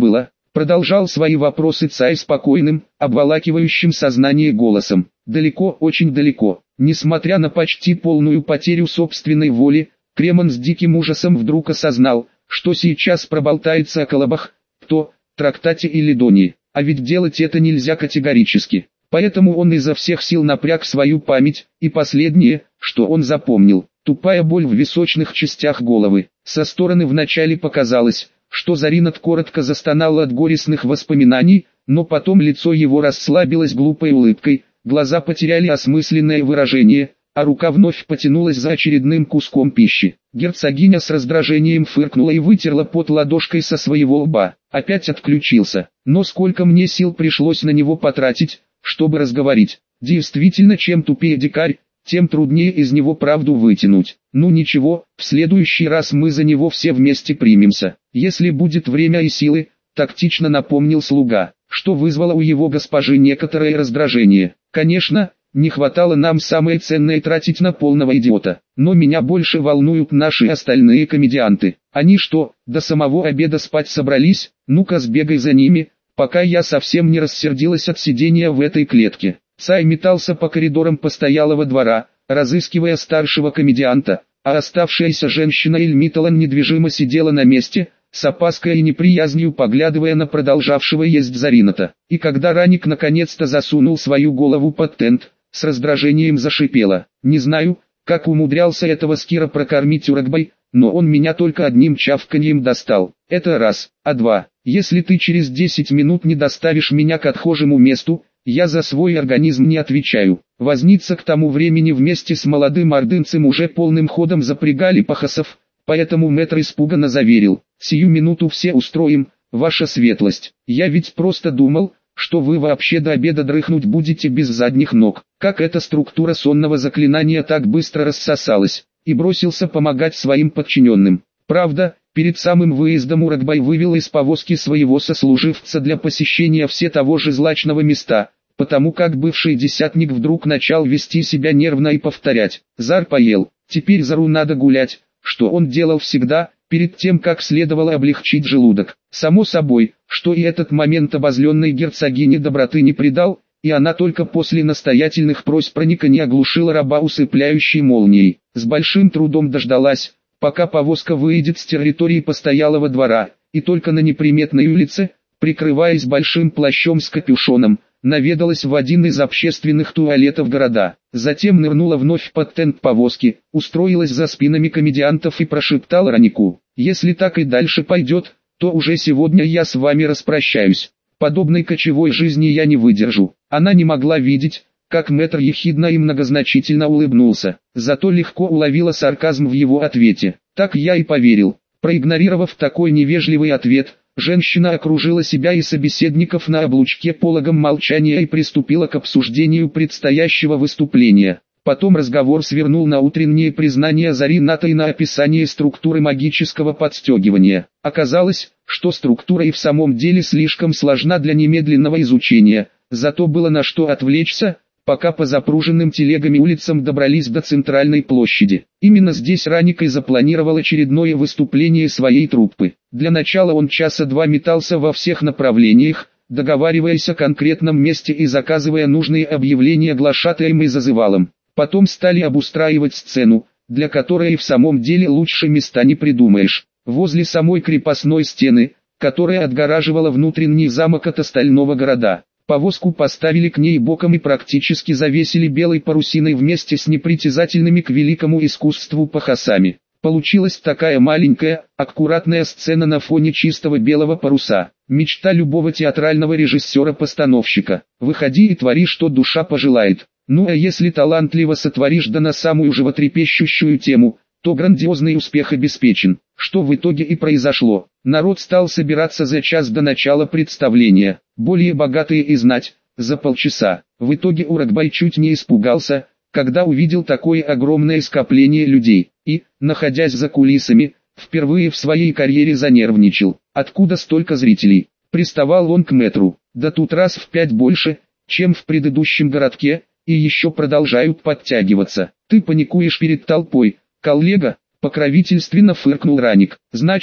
Продолжал свои вопросы Цай спокойным, обволакивающим сознание голосом. Далеко, очень далеко. Несмотря на почти полную потерю собственной воли, Кремон с диким ужасом вдруг осознал, что сейчас проболтается о колобах, то, трактате или доне. А ведь делать это нельзя категорически. Поэтому он изо всех сил напряг свою память, и последнее, что он запомнил, тупая боль в височных частях головы. Со стороны вначале показалось, что Заринат коротко застонал от горестных воспоминаний, но потом лицо его расслабилось глупой улыбкой, глаза потеряли осмысленное выражение, а рука вновь потянулась за очередным куском пищи. Герцогиня с раздражением фыркнула и вытерла пот ладошкой со своего лба. Опять отключился. Но сколько мне сил пришлось на него потратить, чтобы разговорить. Действительно, чем тупее дикарь, тем труднее из него правду вытянуть. Ну ничего, в следующий раз мы за него все вместе примемся. Если будет время и силы, тактично напомнил слуга, что вызвало у его госпожи некоторое раздражение. Конечно, не хватало нам самое ценное тратить на полного идиота. Но меня больше волнуют наши остальные комедианты. Они что, до самого обеда спать собрались? Ну-ка сбегай за ними, пока я совсем не рассердилась от сидения в этой клетке. Цай метался по коридорам постоялого двора, разыскивая старшего комедианта, а оставшаяся женщина Эльмиталан недвижимо сидела на месте, с опаской и неприязнью поглядывая на продолжавшего есть Зарината. И когда Раник наконец-то засунул свою голову под тент, с раздражением зашипела. Не знаю, как умудрялся этого Скира прокормить Урагбай, но он меня только одним чавканьем достал. Это раз, а два, если ты через десять минут не доставишь меня к отхожему месту, я за свой организм не отвечаю. Возница к тому времени вместе с молодым ордынцем уже полным ходом запрягали пахосов, поэтому мэтр испуганно заверил: «Сию минуту все устроим, ваша светлость. Я ведь просто думал, что вы вообще до обеда дрыхнуть будете без задних ног». Как эта структура сонного заклинания так быстро рассосалась, и бросился помогать своим подчиненным. Правда, перед самым выездом Урагбай вывел из повозки своего сослуживца для посещения все того же злачного места, потому как бывший десятник вдруг начал вести себя нервно и повторять: «Зар поел, теперь Зару надо гулять», что он делал всегда, перед тем как следовало облегчить желудок. Само собой, что и этот момент обозленной герцогине доброты не придал, и она только после настоятельных просьб Раника не оглушила раба усыпляющей молнией. С большим трудом дождалась, пока повозка выйдет с территории постоялого двора, и только на неприметной улице, прикрываясь большим плащом с капюшоном, наведалась в один из общественных туалетов города. Затем нырнула вновь под тент повозки, устроилась за спинами комедиантов и прошептала Ранику: «Если так и дальше пойдет, то уже сегодня я с вами распрощаюсь. Подобной кочевой жизни я не выдержу». Она не могла видеть, как мэтр ехидно и многозначительно улыбнулся, зато легко уловила сарказм в его ответе. Так я и поверил. Проигнорировав такой невежливый ответ, женщина окружила себя и собеседников на облучке пологом молчания и приступила к обсуждению предстоящего выступления. Потом разговор свернул на утреннее признание Зарината и на описание структуры магического подстегивания. Оказалось, что структура и в самом деле слишком сложна для немедленного изучения, зато было на что отвлечься, пока по запруженным телегами улицам добрались до центральной площади. Именно здесь Раник и запланировал очередное выступление своей труппы. Для начала он часа два метался во всех направлениях, договариваясь о конкретном месте и заказывая нужные объявления глашатаем и зазывалом. Потом стали обустраивать сцену, для которой и в самом деле лучше места не придумаешь. Возле самой крепостной стены, которая отгораживала внутренний замок от остального города. Повозку поставили к ней боком и практически завесили белой парусиной вместе с непритязательными к великому искусству пахосами. Получилась такая маленькая, аккуратная сцена на фоне чистого белого паруса. Мечта любого театрального режиссера-постановщика. Выходи и твори, что душа пожелает. Ну а если талантливо сотворишь да на самую животрепещущую тему, то грандиозный успех обеспечен. Что в итоге и произошло. Народ стал собираться за час до начала представления, более богатые и знать, за полчаса. В итоге Урагбай чуть не испугался, когда увидел такое огромное скопление людей, и, находясь за кулисами, впервые в своей карьере занервничал. Откуда столько зрителей? Приставал он к мэтру: да тут раз в пять больше, чем в предыдущем городке, и еще продолжают подтягиваться. Ты паникуешь перед толпой, коллега? Покровительственно фыркнул Раник. Значит,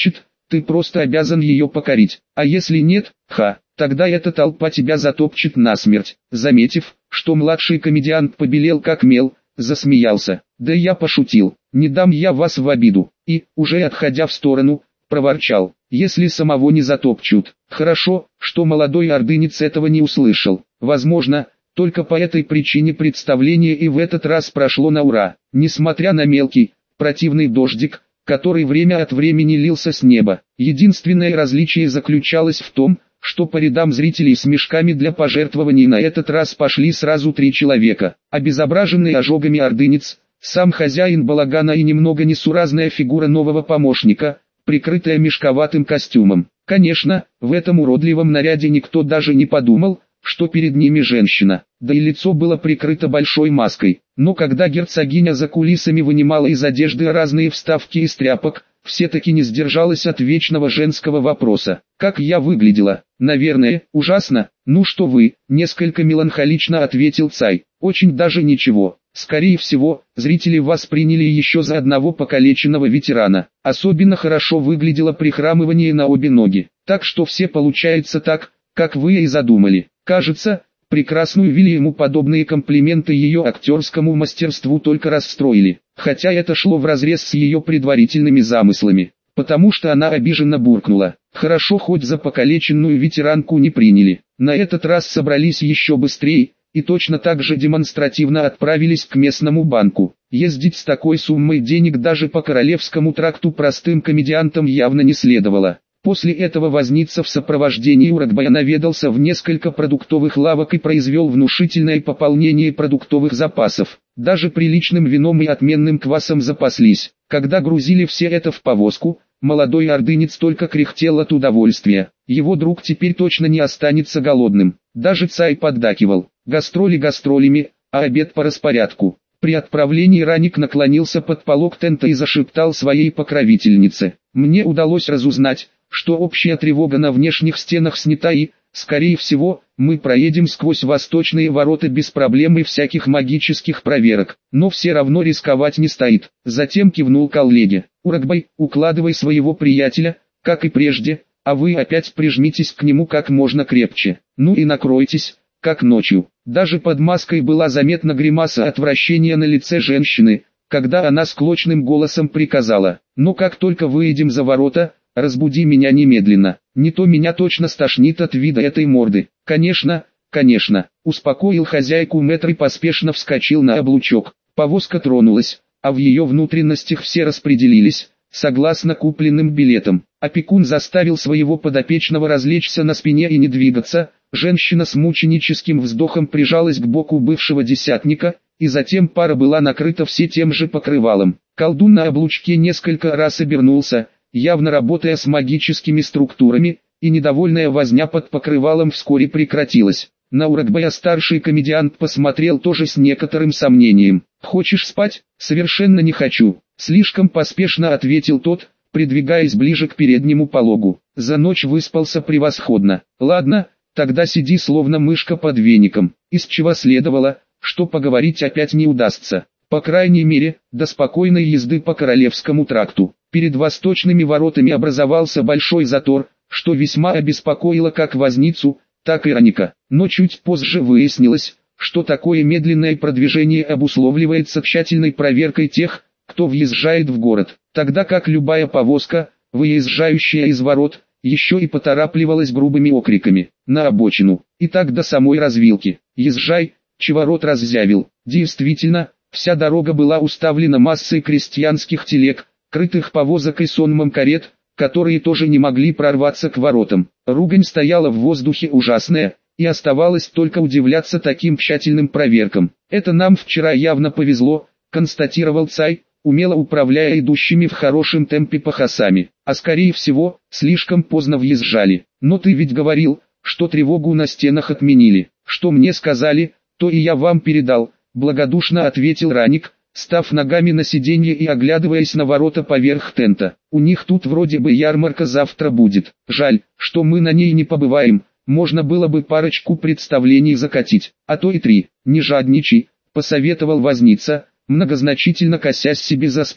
ты просто обязан ее покорить, а если нет, ха, тогда эта толпа тебя затопчет насмерть. Заметив, что младший комедиант побелел как мел, засмеялся. Да я пошутил, не дам я вас в обиду, и, уже отходя в сторону, проворчал, если самого не затопчут. Хорошо, что молодой ордынец этого не услышал. Возможно, только по этой причине представление и в этот раз прошло на ура. Несмотря на мелкий, противный дождик, который время от времени лился с неба, единственное различие заключалось в том, что по рядам зрителей с мешками для пожертвований на этот раз пошли сразу три человека. Обезображенный ожогами ордынец, сам хозяин балагана и немного несуразная фигура нового помощника, прикрытая мешковатым костюмом. Конечно, в этом уродливом наряде никто даже не подумал, что перед ними женщина, да и лицо было прикрыто большой маской. Но когда герцогиня за кулисами вынимала из одежды разные вставки из тряпок, все-таки не сдержалась от вечного женского вопроса. «Как я выглядела?» «Наверное, ужасно. Ну что вы?» – несколько меланхолично ответил Цай. «Очень даже ничего. Скорее всего, зрители вас приняли еще за одного покалеченного ветерана. Особенно хорошо выглядело прихрамывание на обе ноги. Так что все получается так, как вы и задумали. Кажется, прекрасную Вильяму подобные комплименты ее актерскому мастерству только расстроили, хотя это шло вразрез с ее предварительными замыслами, потому что она обиженно буркнула. Хорошо, хоть за покалеченную ветеранку не приняли. На этот раз собрались еще быстрее, и точно так же демонстративно отправились к местному банку. Ездить с такой суммой денег даже по Королевскому тракту простым комедиантам явно не следовало. После этого возница в сопровождении Урагбая наведался в несколько продуктовых лавок и произвел внушительное пополнение продуктовых запасов. Даже приличным вином и отменным квасом запаслись. Когда грузили все это в повозку, молодой ордынец только кряхтел от удовольствия. Его друг теперь точно не останется голодным. Даже Цай поддакивал. Гастроли гастролями, а обед по распорядку. При отправлении Раник наклонился под полог тента и зашептал своей покровительнице. Мне удалось разузнать, что общая тревога на внешних стенах снята и, скорее всего, мы проедем сквозь восточные ворота без проблем и всяких магических проверок. Но все равно рисковать не стоит. Затем кивнул коллеге. Урагбай, укладывай своего приятеля, как и прежде, а вы опять прижмитесь к нему как можно крепче. Ну и накройтесь, как ночью. Даже под маской была заметна гримаса отвращения на лице женщины, когда она склочным голосом приказала: «Но как только выйдем за ворота, разбуди меня немедленно, не то меня точно стошнит от вида этой морды». «Конечно, конечно», — успокоил хозяйку мэтр и поспешно вскочил на облучок. Повозка тронулась, а в ее внутренностях все распределились, согласно купленным билетам. Опекун заставил своего подопечного развлечься на спине и не двигаться. Женщина с мученическим вздохом прижалась к боку бывшего десятника, и затем пара была накрыта все тем же покрывалом. Колдун на облучке несколько раз обернулся, явно работая с магическими структурами, и недовольная возня под покрывалом вскоре прекратилась. На Урагбая старший комедиант посмотрел тоже с некоторым сомнением. «Хочешь спать?» «Совершенно не хочу», — слишком поспешно ответил тот, придвигаясь ближе к переднему пологу. «За ночь выспался превосходно. Ладно, тогда сиди словно мышка под веником». Из чего следовало, что поговорить опять не удастся. По крайней мере, до спокойной езды по Королевскому тракту. Перед восточными воротами образовался большой затор, что весьма обеспокоило как возницу, так и Раника. Но чуть позже выяснилось, что такое медленное продвижение обусловливается тщательной проверкой тех, кто въезжает в город, тогда как любая повозка, выезжающая из ворот, еще и поторапливалась грубыми окриками: «На обочину!» И так до самой развилки. «Езжай, чего рот раззявил!» Действительно, вся дорога была уставлена массой крестьянских телег, крытых повозок и сонмом карет, которые тоже не могли прорваться к воротам. Ругань стояла в воздухе ужасная, и оставалось только удивляться таким тщательным проверкам. «Это нам вчера явно повезло», — констатировал Цай, умело управляя идущими в хорошем темпе пахасами. «А скорее всего, слишком поздно въезжали. Но ты ведь говорил, что тревогу на стенах отменили. Что мне сказали, то и я вам передал», — благодушно ответил Раник, став ногами на сиденье и оглядываясь на ворота поверх тента. «У них тут вроде бы ярмарка завтра будет. Жаль, что мы на ней не побываем, можно было бы парочку представлений закатить, а то и три». «Не жадничай», — посоветовал возница, многозначительно косясь себе за спину.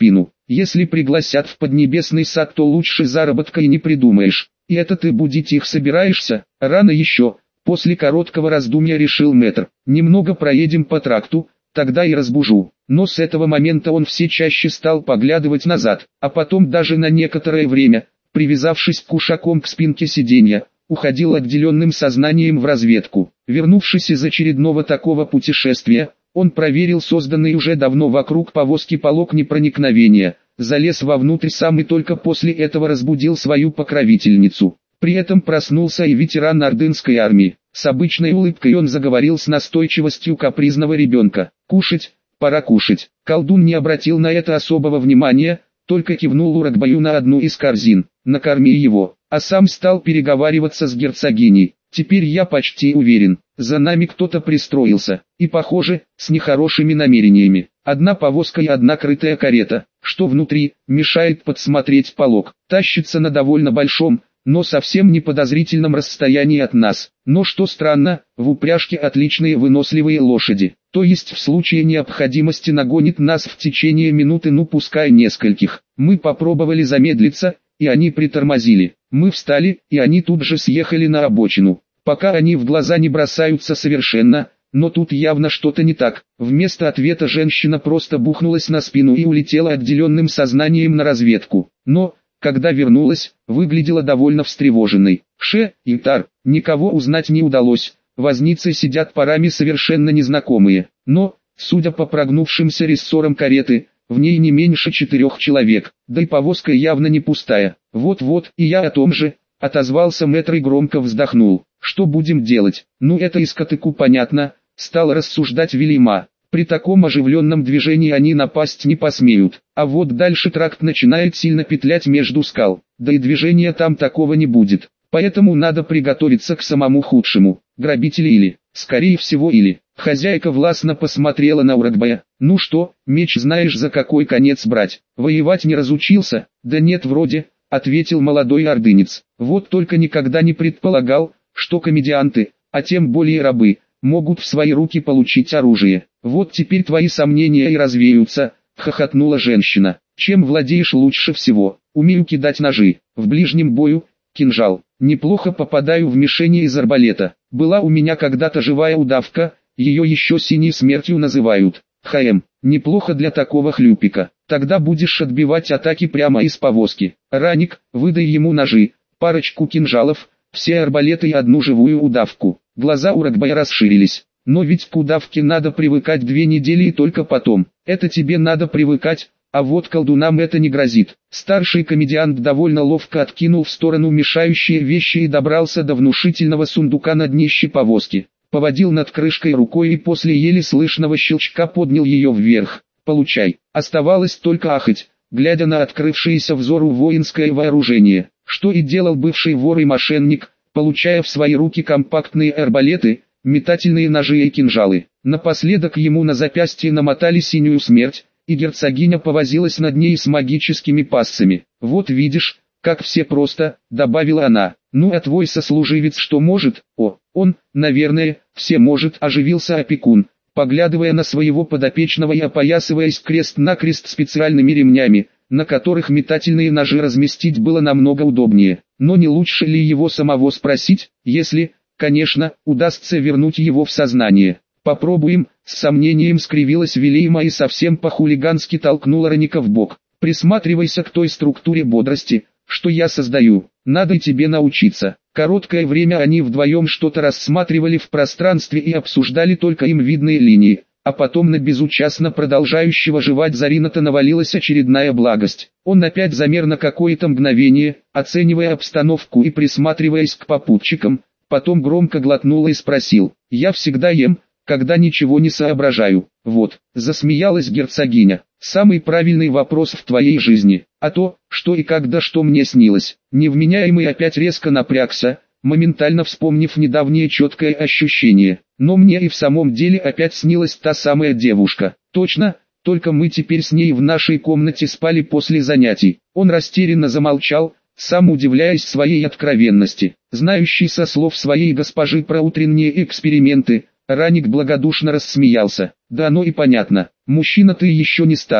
Если пригласят в Поднебесный сад, то лучше заработка и не придумаешь. И это ты будить их собираешься? Рано еще. После короткого раздумья решил мэтр. Немного проедем по тракту, тогда и разбужу. Но с этого момента он все чаще стал поглядывать назад, а потом даже на некоторое время, привязавшись кушаком к спинке сиденья, уходил отделенным сознанием в разведку. Вернувшись из очередного такого путешествия, он проверил созданный уже давно вокруг повозки полог непроникновения, залез вовнутрь сам и только после этого разбудил свою покровительницу. При этом проснулся и ветеран ордынской армии. С обычной улыбкой он заговорил с настойчивостью капризного ребенка. «Кушать, пора кушать». Колдун не обратил на это особого внимания, только кивнул Уракбаю на одну из корзин. «Накорми его», а сам стал переговариваться с герцогиней. «Теперь я почти уверен, за нами кто-то пристроился, и похоже, с нехорошими намерениями. Одна повозка и одна крытая карета, что внутри, мешает подсмотреть полог, тащится на довольно большом, но совсем не подозрительном расстоянии от нас. Но что странно, в упряжке отличные выносливые лошади, то есть в случае необходимости нагонит нас в течение минуты, ну пускай нескольких. Мы попробовали замедлиться, и они притормозили. Мы встали, и они тут же съехали на обочину. Пока они в глаза не бросаются совершенно, но тут явно что-то не так. Вместо ответа женщина просто бухнулась на спину и улетела отделенным сознанием на разведку. Но, когда вернулась, выглядела довольно встревоженной. Ше, Итар, никого узнать не удалось. Возницы сидят парами совершенно незнакомые. Но, судя по прогнувшимся рессорам кареты, в ней не меньше четырех человек, да и повозка явно не пустая. Вот-вот, и я о том же, отозвался мэтр и громко вздохнул. Что будем делать? Ну это и скотыку понятно, стал рассуждать Велима. При таком оживленном движении они напасть не посмеют, а вот дальше тракт начинает сильно петлять между скал, да и движения там такого не будет. Поэтому надо приготовиться к самому худшему. Грабители или, скорее всего или. Хозяйка властно посмотрела на Уракбая. «Ну что, меч знаешь за какой конец брать? Воевать не разучился?» «Да нет вроде», — ответил молодой ордынец. «Вот только никогда не предполагал, что комедианты, а тем более рабы, могут в свои руки получить оружие. Вот теперь твои сомнения и развеются», — хохотнула женщина. «Чем владеешь лучше всего?» «Умею кидать ножи. В ближнем бою — кинжал. Неплохо попадаю в мишени из арбалета. Была у меня когда-то живая удавка, ее еще синей смертью называют. Хм, неплохо для такого хлюпика. Тогда будешь отбивать атаки прямо из повозки. Раник, выдай ему ножи, парочку кинжалов, все арбалеты и одну живую удавку». Глаза Уракбая расширились. «Но ведь к удавке надо привыкать две недели и только потом. Это тебе надо привыкать, а вот колдунам это не грозит». Старший комедиант довольно ловко откинул в сторону мешающие вещи и добрался до внушительного сундука на днище повозки. Поводил над крышкой рукой и после еле слышного щелчка поднял ее вверх. «Получай». Оставалось только ахать, глядя на открывшееся взору воинское вооружение, что и делал бывший вор и мошенник, получая в свои руки компактные арбалеты, метательные ножи и кинжалы. Напоследок ему на запястье намотали синюю смерть, и герцогиня повозилась над ней с магическими пассами. «Вот видишь, как все просто», — добавила она. «Ну а твой сослуживец что может?» «О, он, наверное, все может», — оживился опекун, поглядывая на своего подопечного и опоясываясь крест-накрест специальными ремнями, на которых метательные ножи разместить было намного удобнее. «Но не лучше ли его самого спросить, если, конечно, удастся вернуть его в сознание?» «Попробуем», — с сомнением скривилась Велима и совсем по-хулигански толкнула Раника в бок. «Присматривайся к той структуре бодрости, что я создаю, надо и тебе научиться». Короткое время они вдвоем что-то рассматривали в пространстве и обсуждали только им видные линии, а потом на безучастно продолжающего жевать Зарината навалилась очередная благость. Он опять замер на какое-то мгновение, оценивая обстановку и присматриваясь к попутчикам, потом громко глотнул и спросил: «Я всегда ем, когда ничего не соображаю». «Вот», — засмеялась герцогиня, — «самый правильный вопрос в твоей жизни, а то, что и когда что мне снилось». Невменяемый опять резко напрягся, моментально вспомнив недавнее четкое ощущение. «Но мне и в самом деле опять снилась та самая девушка». «Точно, только мы теперь с ней в нашей комнате спали после занятий». Он растерянно замолчал, сам удивляясь своей откровенности. Знающий со слов своей госпожи про утренние эксперименты, Раник благодушно рассмеялся. «Да оно и понятно, мужчина ты еще не старый,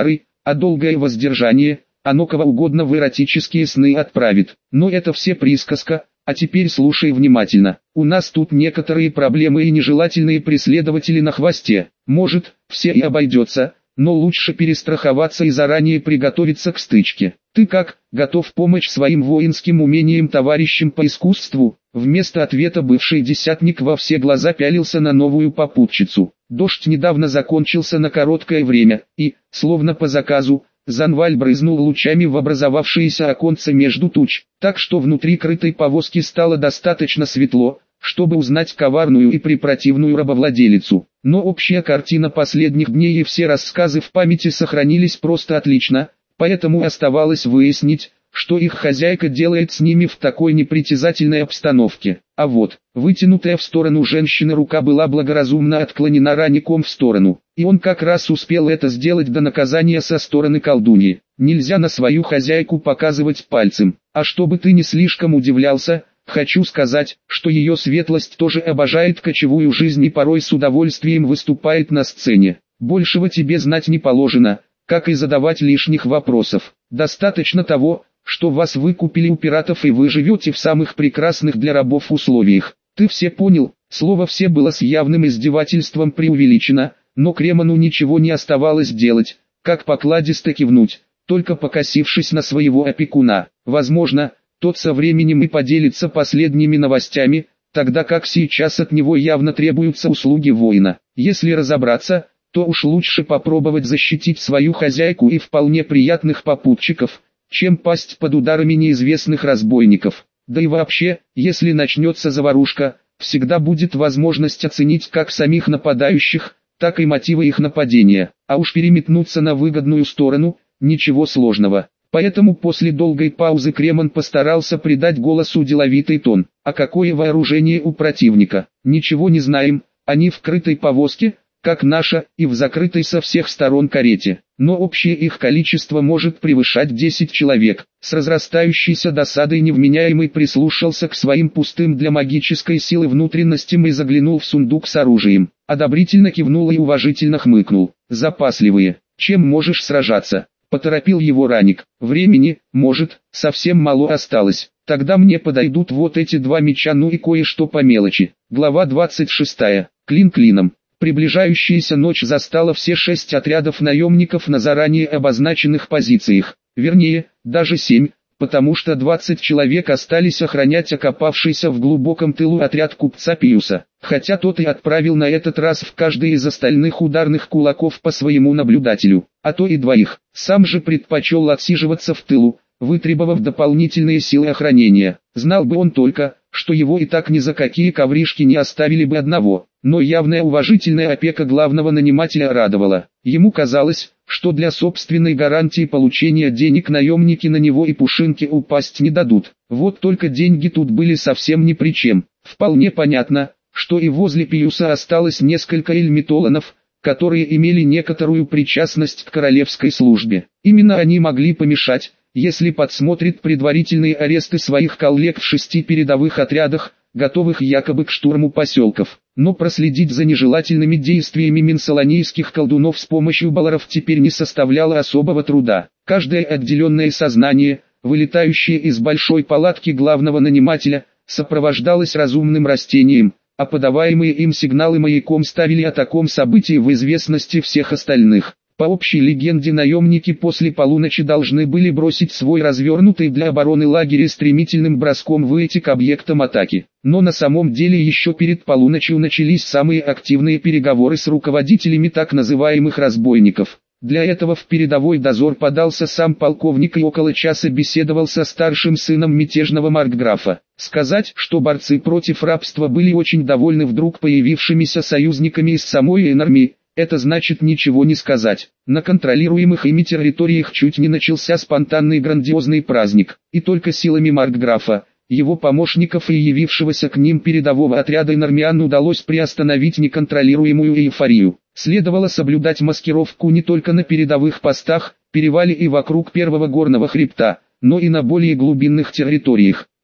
а долгое воздержание, оно кого угодно в эротические сны отправит. Но это все присказка, а теперь слушай внимательно. У нас тут некоторые проблемы и нежелательные преследователи на хвосте. Может, все и обойдется, но лучше перестраховаться и заранее приготовиться к стычке. Ты как, готов помочь своим воинским умениям товарищам по искусству? Вместо ответа бывший десятник во все глаза пялился на новую попутчицу. Дождь недавно закончился на короткое время, и, словно по заказу, Занваль брызнул лучами в образовавшееся оконце между туч, так что внутри крытой повозки стало достаточно светло, чтобы узнать коварную и препротивную рабовладелицу. Но общая картина последних дней и все рассказы в памяти сохранились просто отлично, поэтому оставалось выяснить, что их хозяйка делает с ними в такой непритязательной обстановке. А вот, вытянутая в сторону женщины рука была благоразумно отклонена раником в сторону, и он как раз успел это сделать до наказания со стороны колдуньи. Нельзя на свою хозяйку показывать пальцем, а чтобы ты не слишком удивлялся, хочу сказать, что ее светлость тоже обожает кочевую жизнь и порой с удовольствием выступает на сцене. Большего тебе знать не положено, как и задавать лишних вопросов. Достаточно того, что вас выкупили у пиратов и вы живете в самых прекрасных для рабов условиях. Ты все понял? Слово «все» было с явным издевательством преувеличено, но Кремону ничего не оставалось делать, как покладисто кивнуть, только покосившись на своего опекуна. Возможно, тот со временем и поделится последними новостями, тогда как сейчас от него явно требуются услуги воина. Если разобраться, то уж лучше попробовать защитить свою хозяйку и вполне приятных попутчиков, чем пасть под ударами неизвестных разбойников. Да и вообще, если начнется заварушка, всегда будет возможность оценить как самих нападающих, так и мотивы их нападения, а уж переметнуться на выгодную сторону, ничего сложного. Поэтому после долгой паузы Кремон постарался придать голосу деловитый тон. А какое вооружение у противника? Ничего не знаем, они в крытой повозке, как наша, и в закрытой со всех сторон карете, но общее их количество может превышать десять человек. С разрастающейся досадой невменяемый прислушался к своим пустым для магической силы внутренностям и заглянул в сундук с оружием. Одобрительно кивнул и уважительно хмыкнул. Запасливые, чем можешь сражаться? Поторопил его Раник. Времени, может, совсем мало осталось. Тогда мне подойдут вот эти два меча, ну и кое-что по мелочи. Глава двадцать шестая. Клин клином. Приближающаяся ночь застала все шесть отрядов наемников на заранее обозначенных позициях. Вернее, даже семь, потому что двадцать человек остались охранять окопавшийся в глубоком тылу отряд купца Пиуса. Хотя тот и отправил на этот раз в каждый из остальных ударных кулаков по своему наблюдателю, а то и двоих. Сам же предпочел отсиживаться в тылу, вытребовав дополнительные силы охранения. Знал бы он только, что его и так ни за какие ковришки не оставили бы одного. Но явная уважительная опека главного нанимателя радовала. Ему казалось, что для собственной гарантии получения денег наемники на него и пушинки упасть не дадут. Вот только деньги тут были совсем ни при чем. Вполне понятно, что и возле Пиуса осталось несколько эльмитолонов, которые имели некоторую причастность к королевской службе. Именно они могли помешать, если подсмотрит предварительные аресты своих коллег в шести передовых отрядах, готовых якобы к штурму поселков. Но проследить за нежелательными действиями минсалонийских колдунов с помощью балларов теперь не составляло особого труда. Каждое отделенное сознание, вылетающее из большой палатки главного нанимателя, сопровождалось разумным растением, а подаваемые им сигналы маяком ставили о таком событии в известности всех остальных. По общей легенде наемники после полуночи должны были бросить свой развернутый для обороны лагерь и стремительным броском выйти к объектам атаки. Но на самом деле еще перед полуночью начались самые активные переговоры с руководителями так называемых разбойников. Для этого в передовой дозор подался сам полковник и около часа беседовал со старшим сыном мятежного маркграфа. Сказать, что борцы против рабства были очень довольны вдруг появившимися союзниками из самой Энармии, это значит ничего не сказать. На контролируемых ими территориях чуть не начался спонтанный грандиозный праздник, и только силами маркграфа, его помощников и явившегося к ним передового отряда инармян удалось приостановить неконтролируемую эйфорию. Следовало соблюдать маскировку не только на передовых постах, перевале и вокруг первого горного хребта, но и на более глубинных территориях.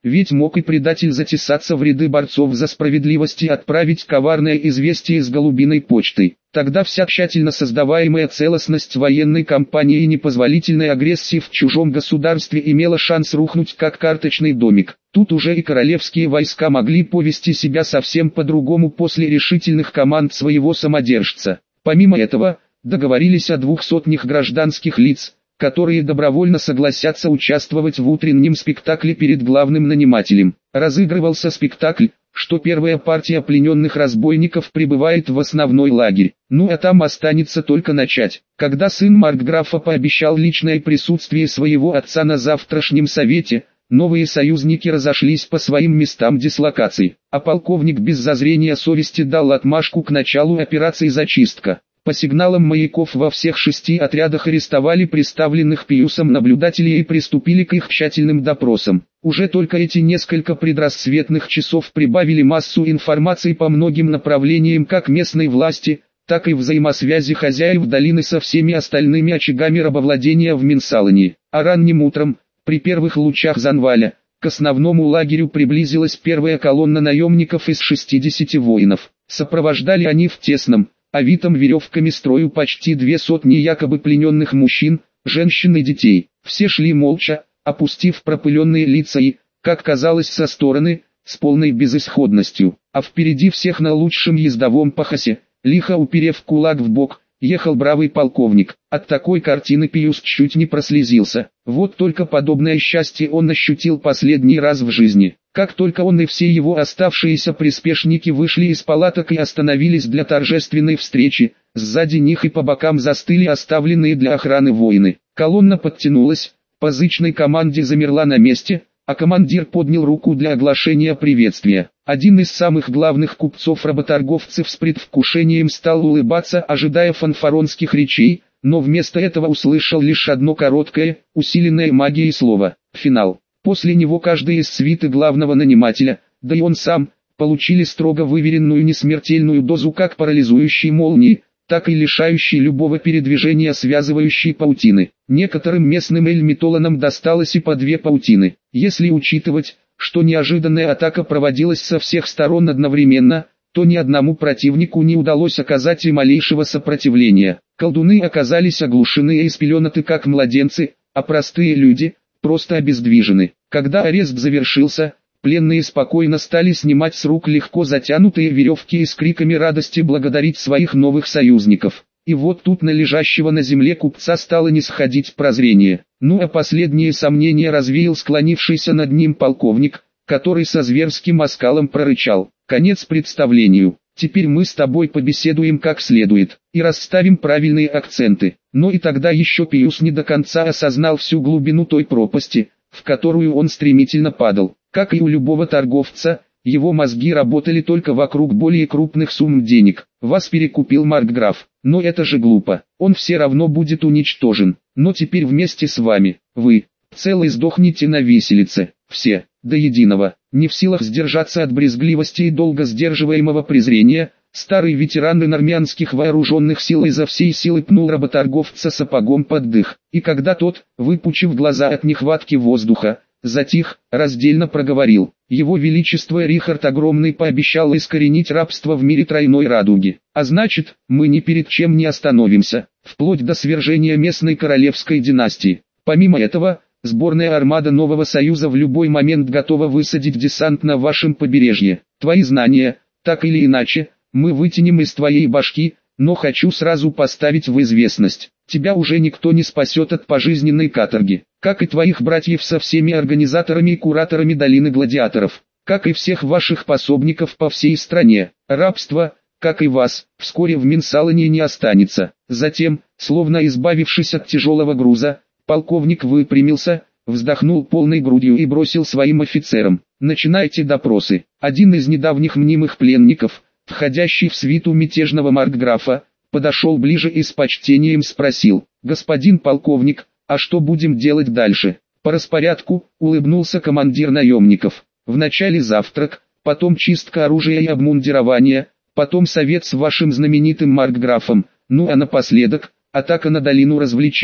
Ведь мог и предатель затесаться в ряды борцов за справедливость и отправить коварное известие с голубиной почтой. Тогда вся тщательно создаваемая целостность военной кампании и непозволительной агрессии в чужом государстве имела шанс рухнуть как карточный домик. Тут уже и королевские войска могли повести себя совсем по-другому после решительных команд своего самодержца. Помимо этого, договорились о двух сотнях гражданских лиц, которые добровольно согласятся участвовать в утреннем спектакле перед главным нанимателем. Разыгрывался спектакль, что первая партия плененных разбойников прибывает в основной лагерь, ну а там останется только начать. Когда сын маркграфа пообещал личное присутствие своего отца на завтрашнем совете, новые союзники разошлись по своим местам дислокации, а полковник без зазрения совести дал отмашку к началу операции «Зачистка». По сигналам маяков во всех шести отрядах арестовали представленных Пиусом наблюдателей и приступили к их тщательным допросам. Уже только эти несколько предрассветных часов прибавили массу информации по многим направлениям как местной власти, так и взаимосвязи хозяев долины со всеми остальными очагами рабовладения в Минсалане. А ранним утром, при первых лучах Занваля, к основному лагерю приблизилась первая колонна наемников из шестидесяти воинов. Сопровождали они в тесном, овитом веревками строю почти две сотни якобы плененных мужчин, женщин и детей. Все шли молча, опустив пропыленные лица и, как казалось со стороны, с полной безысходностью. А впереди всех на лучшем ездовом пахосе, лихо уперев кулак в бок, ехал бравый полковник. От такой картины Пиус чуть не прослезился. Вот только подобное счастье он ощутил последний раз в жизни. Как только он и все его оставшиеся приспешники вышли из палаток и остановились для торжественной встречи, сзади них и по бокам застыли оставленные для охраны воины. Колонна подтянулась, по зычной команде замерла на месте, а командир поднял руку для оглашения приветствия. Один из самых главных купцов-работорговцев с предвкушением стал улыбаться, ожидая фанфаронских речей, но вместо этого услышал лишь одно короткое, усиленное магией слово «финал». После него каждый из свиты главного нанимателя, да и он сам, получили строго выверенную несмертельную дозу как парализующей молнии, так и лишающей любого передвижения связывающей паутины. Некоторым местным эльмитоланам досталось и по две паутины. Если учитывать, что неожиданная атака проводилась со всех сторон одновременно, то ни одному противнику не удалось оказать и малейшего сопротивления. Колдуны оказались оглушены и испеленаты как младенцы, а простые люди – просто обездвижены. Когда арест завершился, пленные спокойно стали снимать с рук легко затянутые веревки и с криками радости благодарить своих новых союзников. И вот тут на лежащего на земле купца стало нисходить прозрение. Ну а последние сомнения развеял склонившийся над ним полковник, который со зверским оскалом прорычал: «Конец представлению. Теперь мы с тобой побеседуем как следует, и расставим правильные акценты». Но и тогда еще Пиус не до конца осознал всю глубину той пропасти, в которую он стремительно падал. Как и у любого торговца, его мозги работали только вокруг более крупных сумм денег. Вас перекупил маркграф, но это же глупо, он все равно будет уничтожен. Но теперь вместе с вами, вы, целый сдохнете на виселице, все, до единого. Не в силах сдержаться от брезгливости и долго сдерживаемого презрения, старый ветеран инармянских вооруженных сил изо всей силы пнул работорговца сапогом под дых. И когда тот, выпучив глаза от нехватки воздуха, затих, раздельно проговорил: «Его Величество Рихард Огромный пообещал искоренить рабство в мире тройной радуги. А значит, мы ни перед чем не остановимся, вплоть до свержения местной королевской династии. Помимо этого, сборная армада Нового Союза в любой момент готова высадить десант на вашем побережье. Твои знания, так или иначе, мы вытянем из твоей башки, но хочу сразу поставить в известность. Тебя уже никто не спасет от пожизненной каторги, как и твоих братьев со всеми организаторами и кураторами Долины Гладиаторов, как и всех ваших пособников по всей стране. Рабство, как и вас, вскоре в Минсалане не останется». Затем, словно избавившись от тяжелого груза, полковник выпрямился, вздохнул полной грудью и бросил своим офицерам: «Начинайте допросы». Один из недавних мнимых пленников, входящий в свиту мятежного маркграфа, подошел ближе и с почтением спросил: «Господин полковник, а что будем делать дальше?» «По распорядку», — улыбнулся командир наемников. «Вначале завтрак, потом чистка оружия и обмундирования, потом совет с вашим знаменитым маркграфом, ну а напоследок, атака на долину развлечений.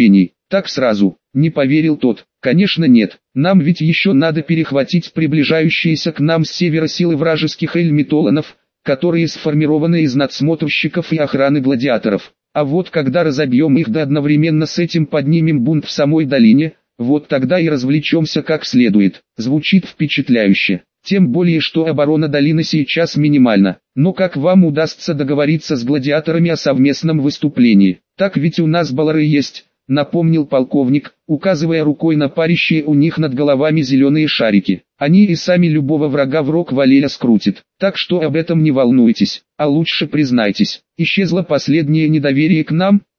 Так сразу, не поверил тот. Конечно нет, нам ведь еще надо перехватить приближающиеся к нам с севера силы вражеских эльмитоланов, которые сформированы из надсмотрщиков и охраны гладиаторов. А вот когда разобьем их да одновременно с этим поднимем бунт в самой долине, вот тогда и развлечемся как следует. Звучит впечатляюще. Тем более, что оборона долины сейчас минимальна. Но как вам удастся договориться с гладиаторами о совместном выступлении? Так ведь у нас баллары есть, напомнил полковник, указывая рукой на парящие у них над головами зеленые шарики. Они и сами любого врага в рок-валея скрутят. Так что об этом не волнуйтесь, а лучше признайтесь, исчезло последнее недоверие к нам?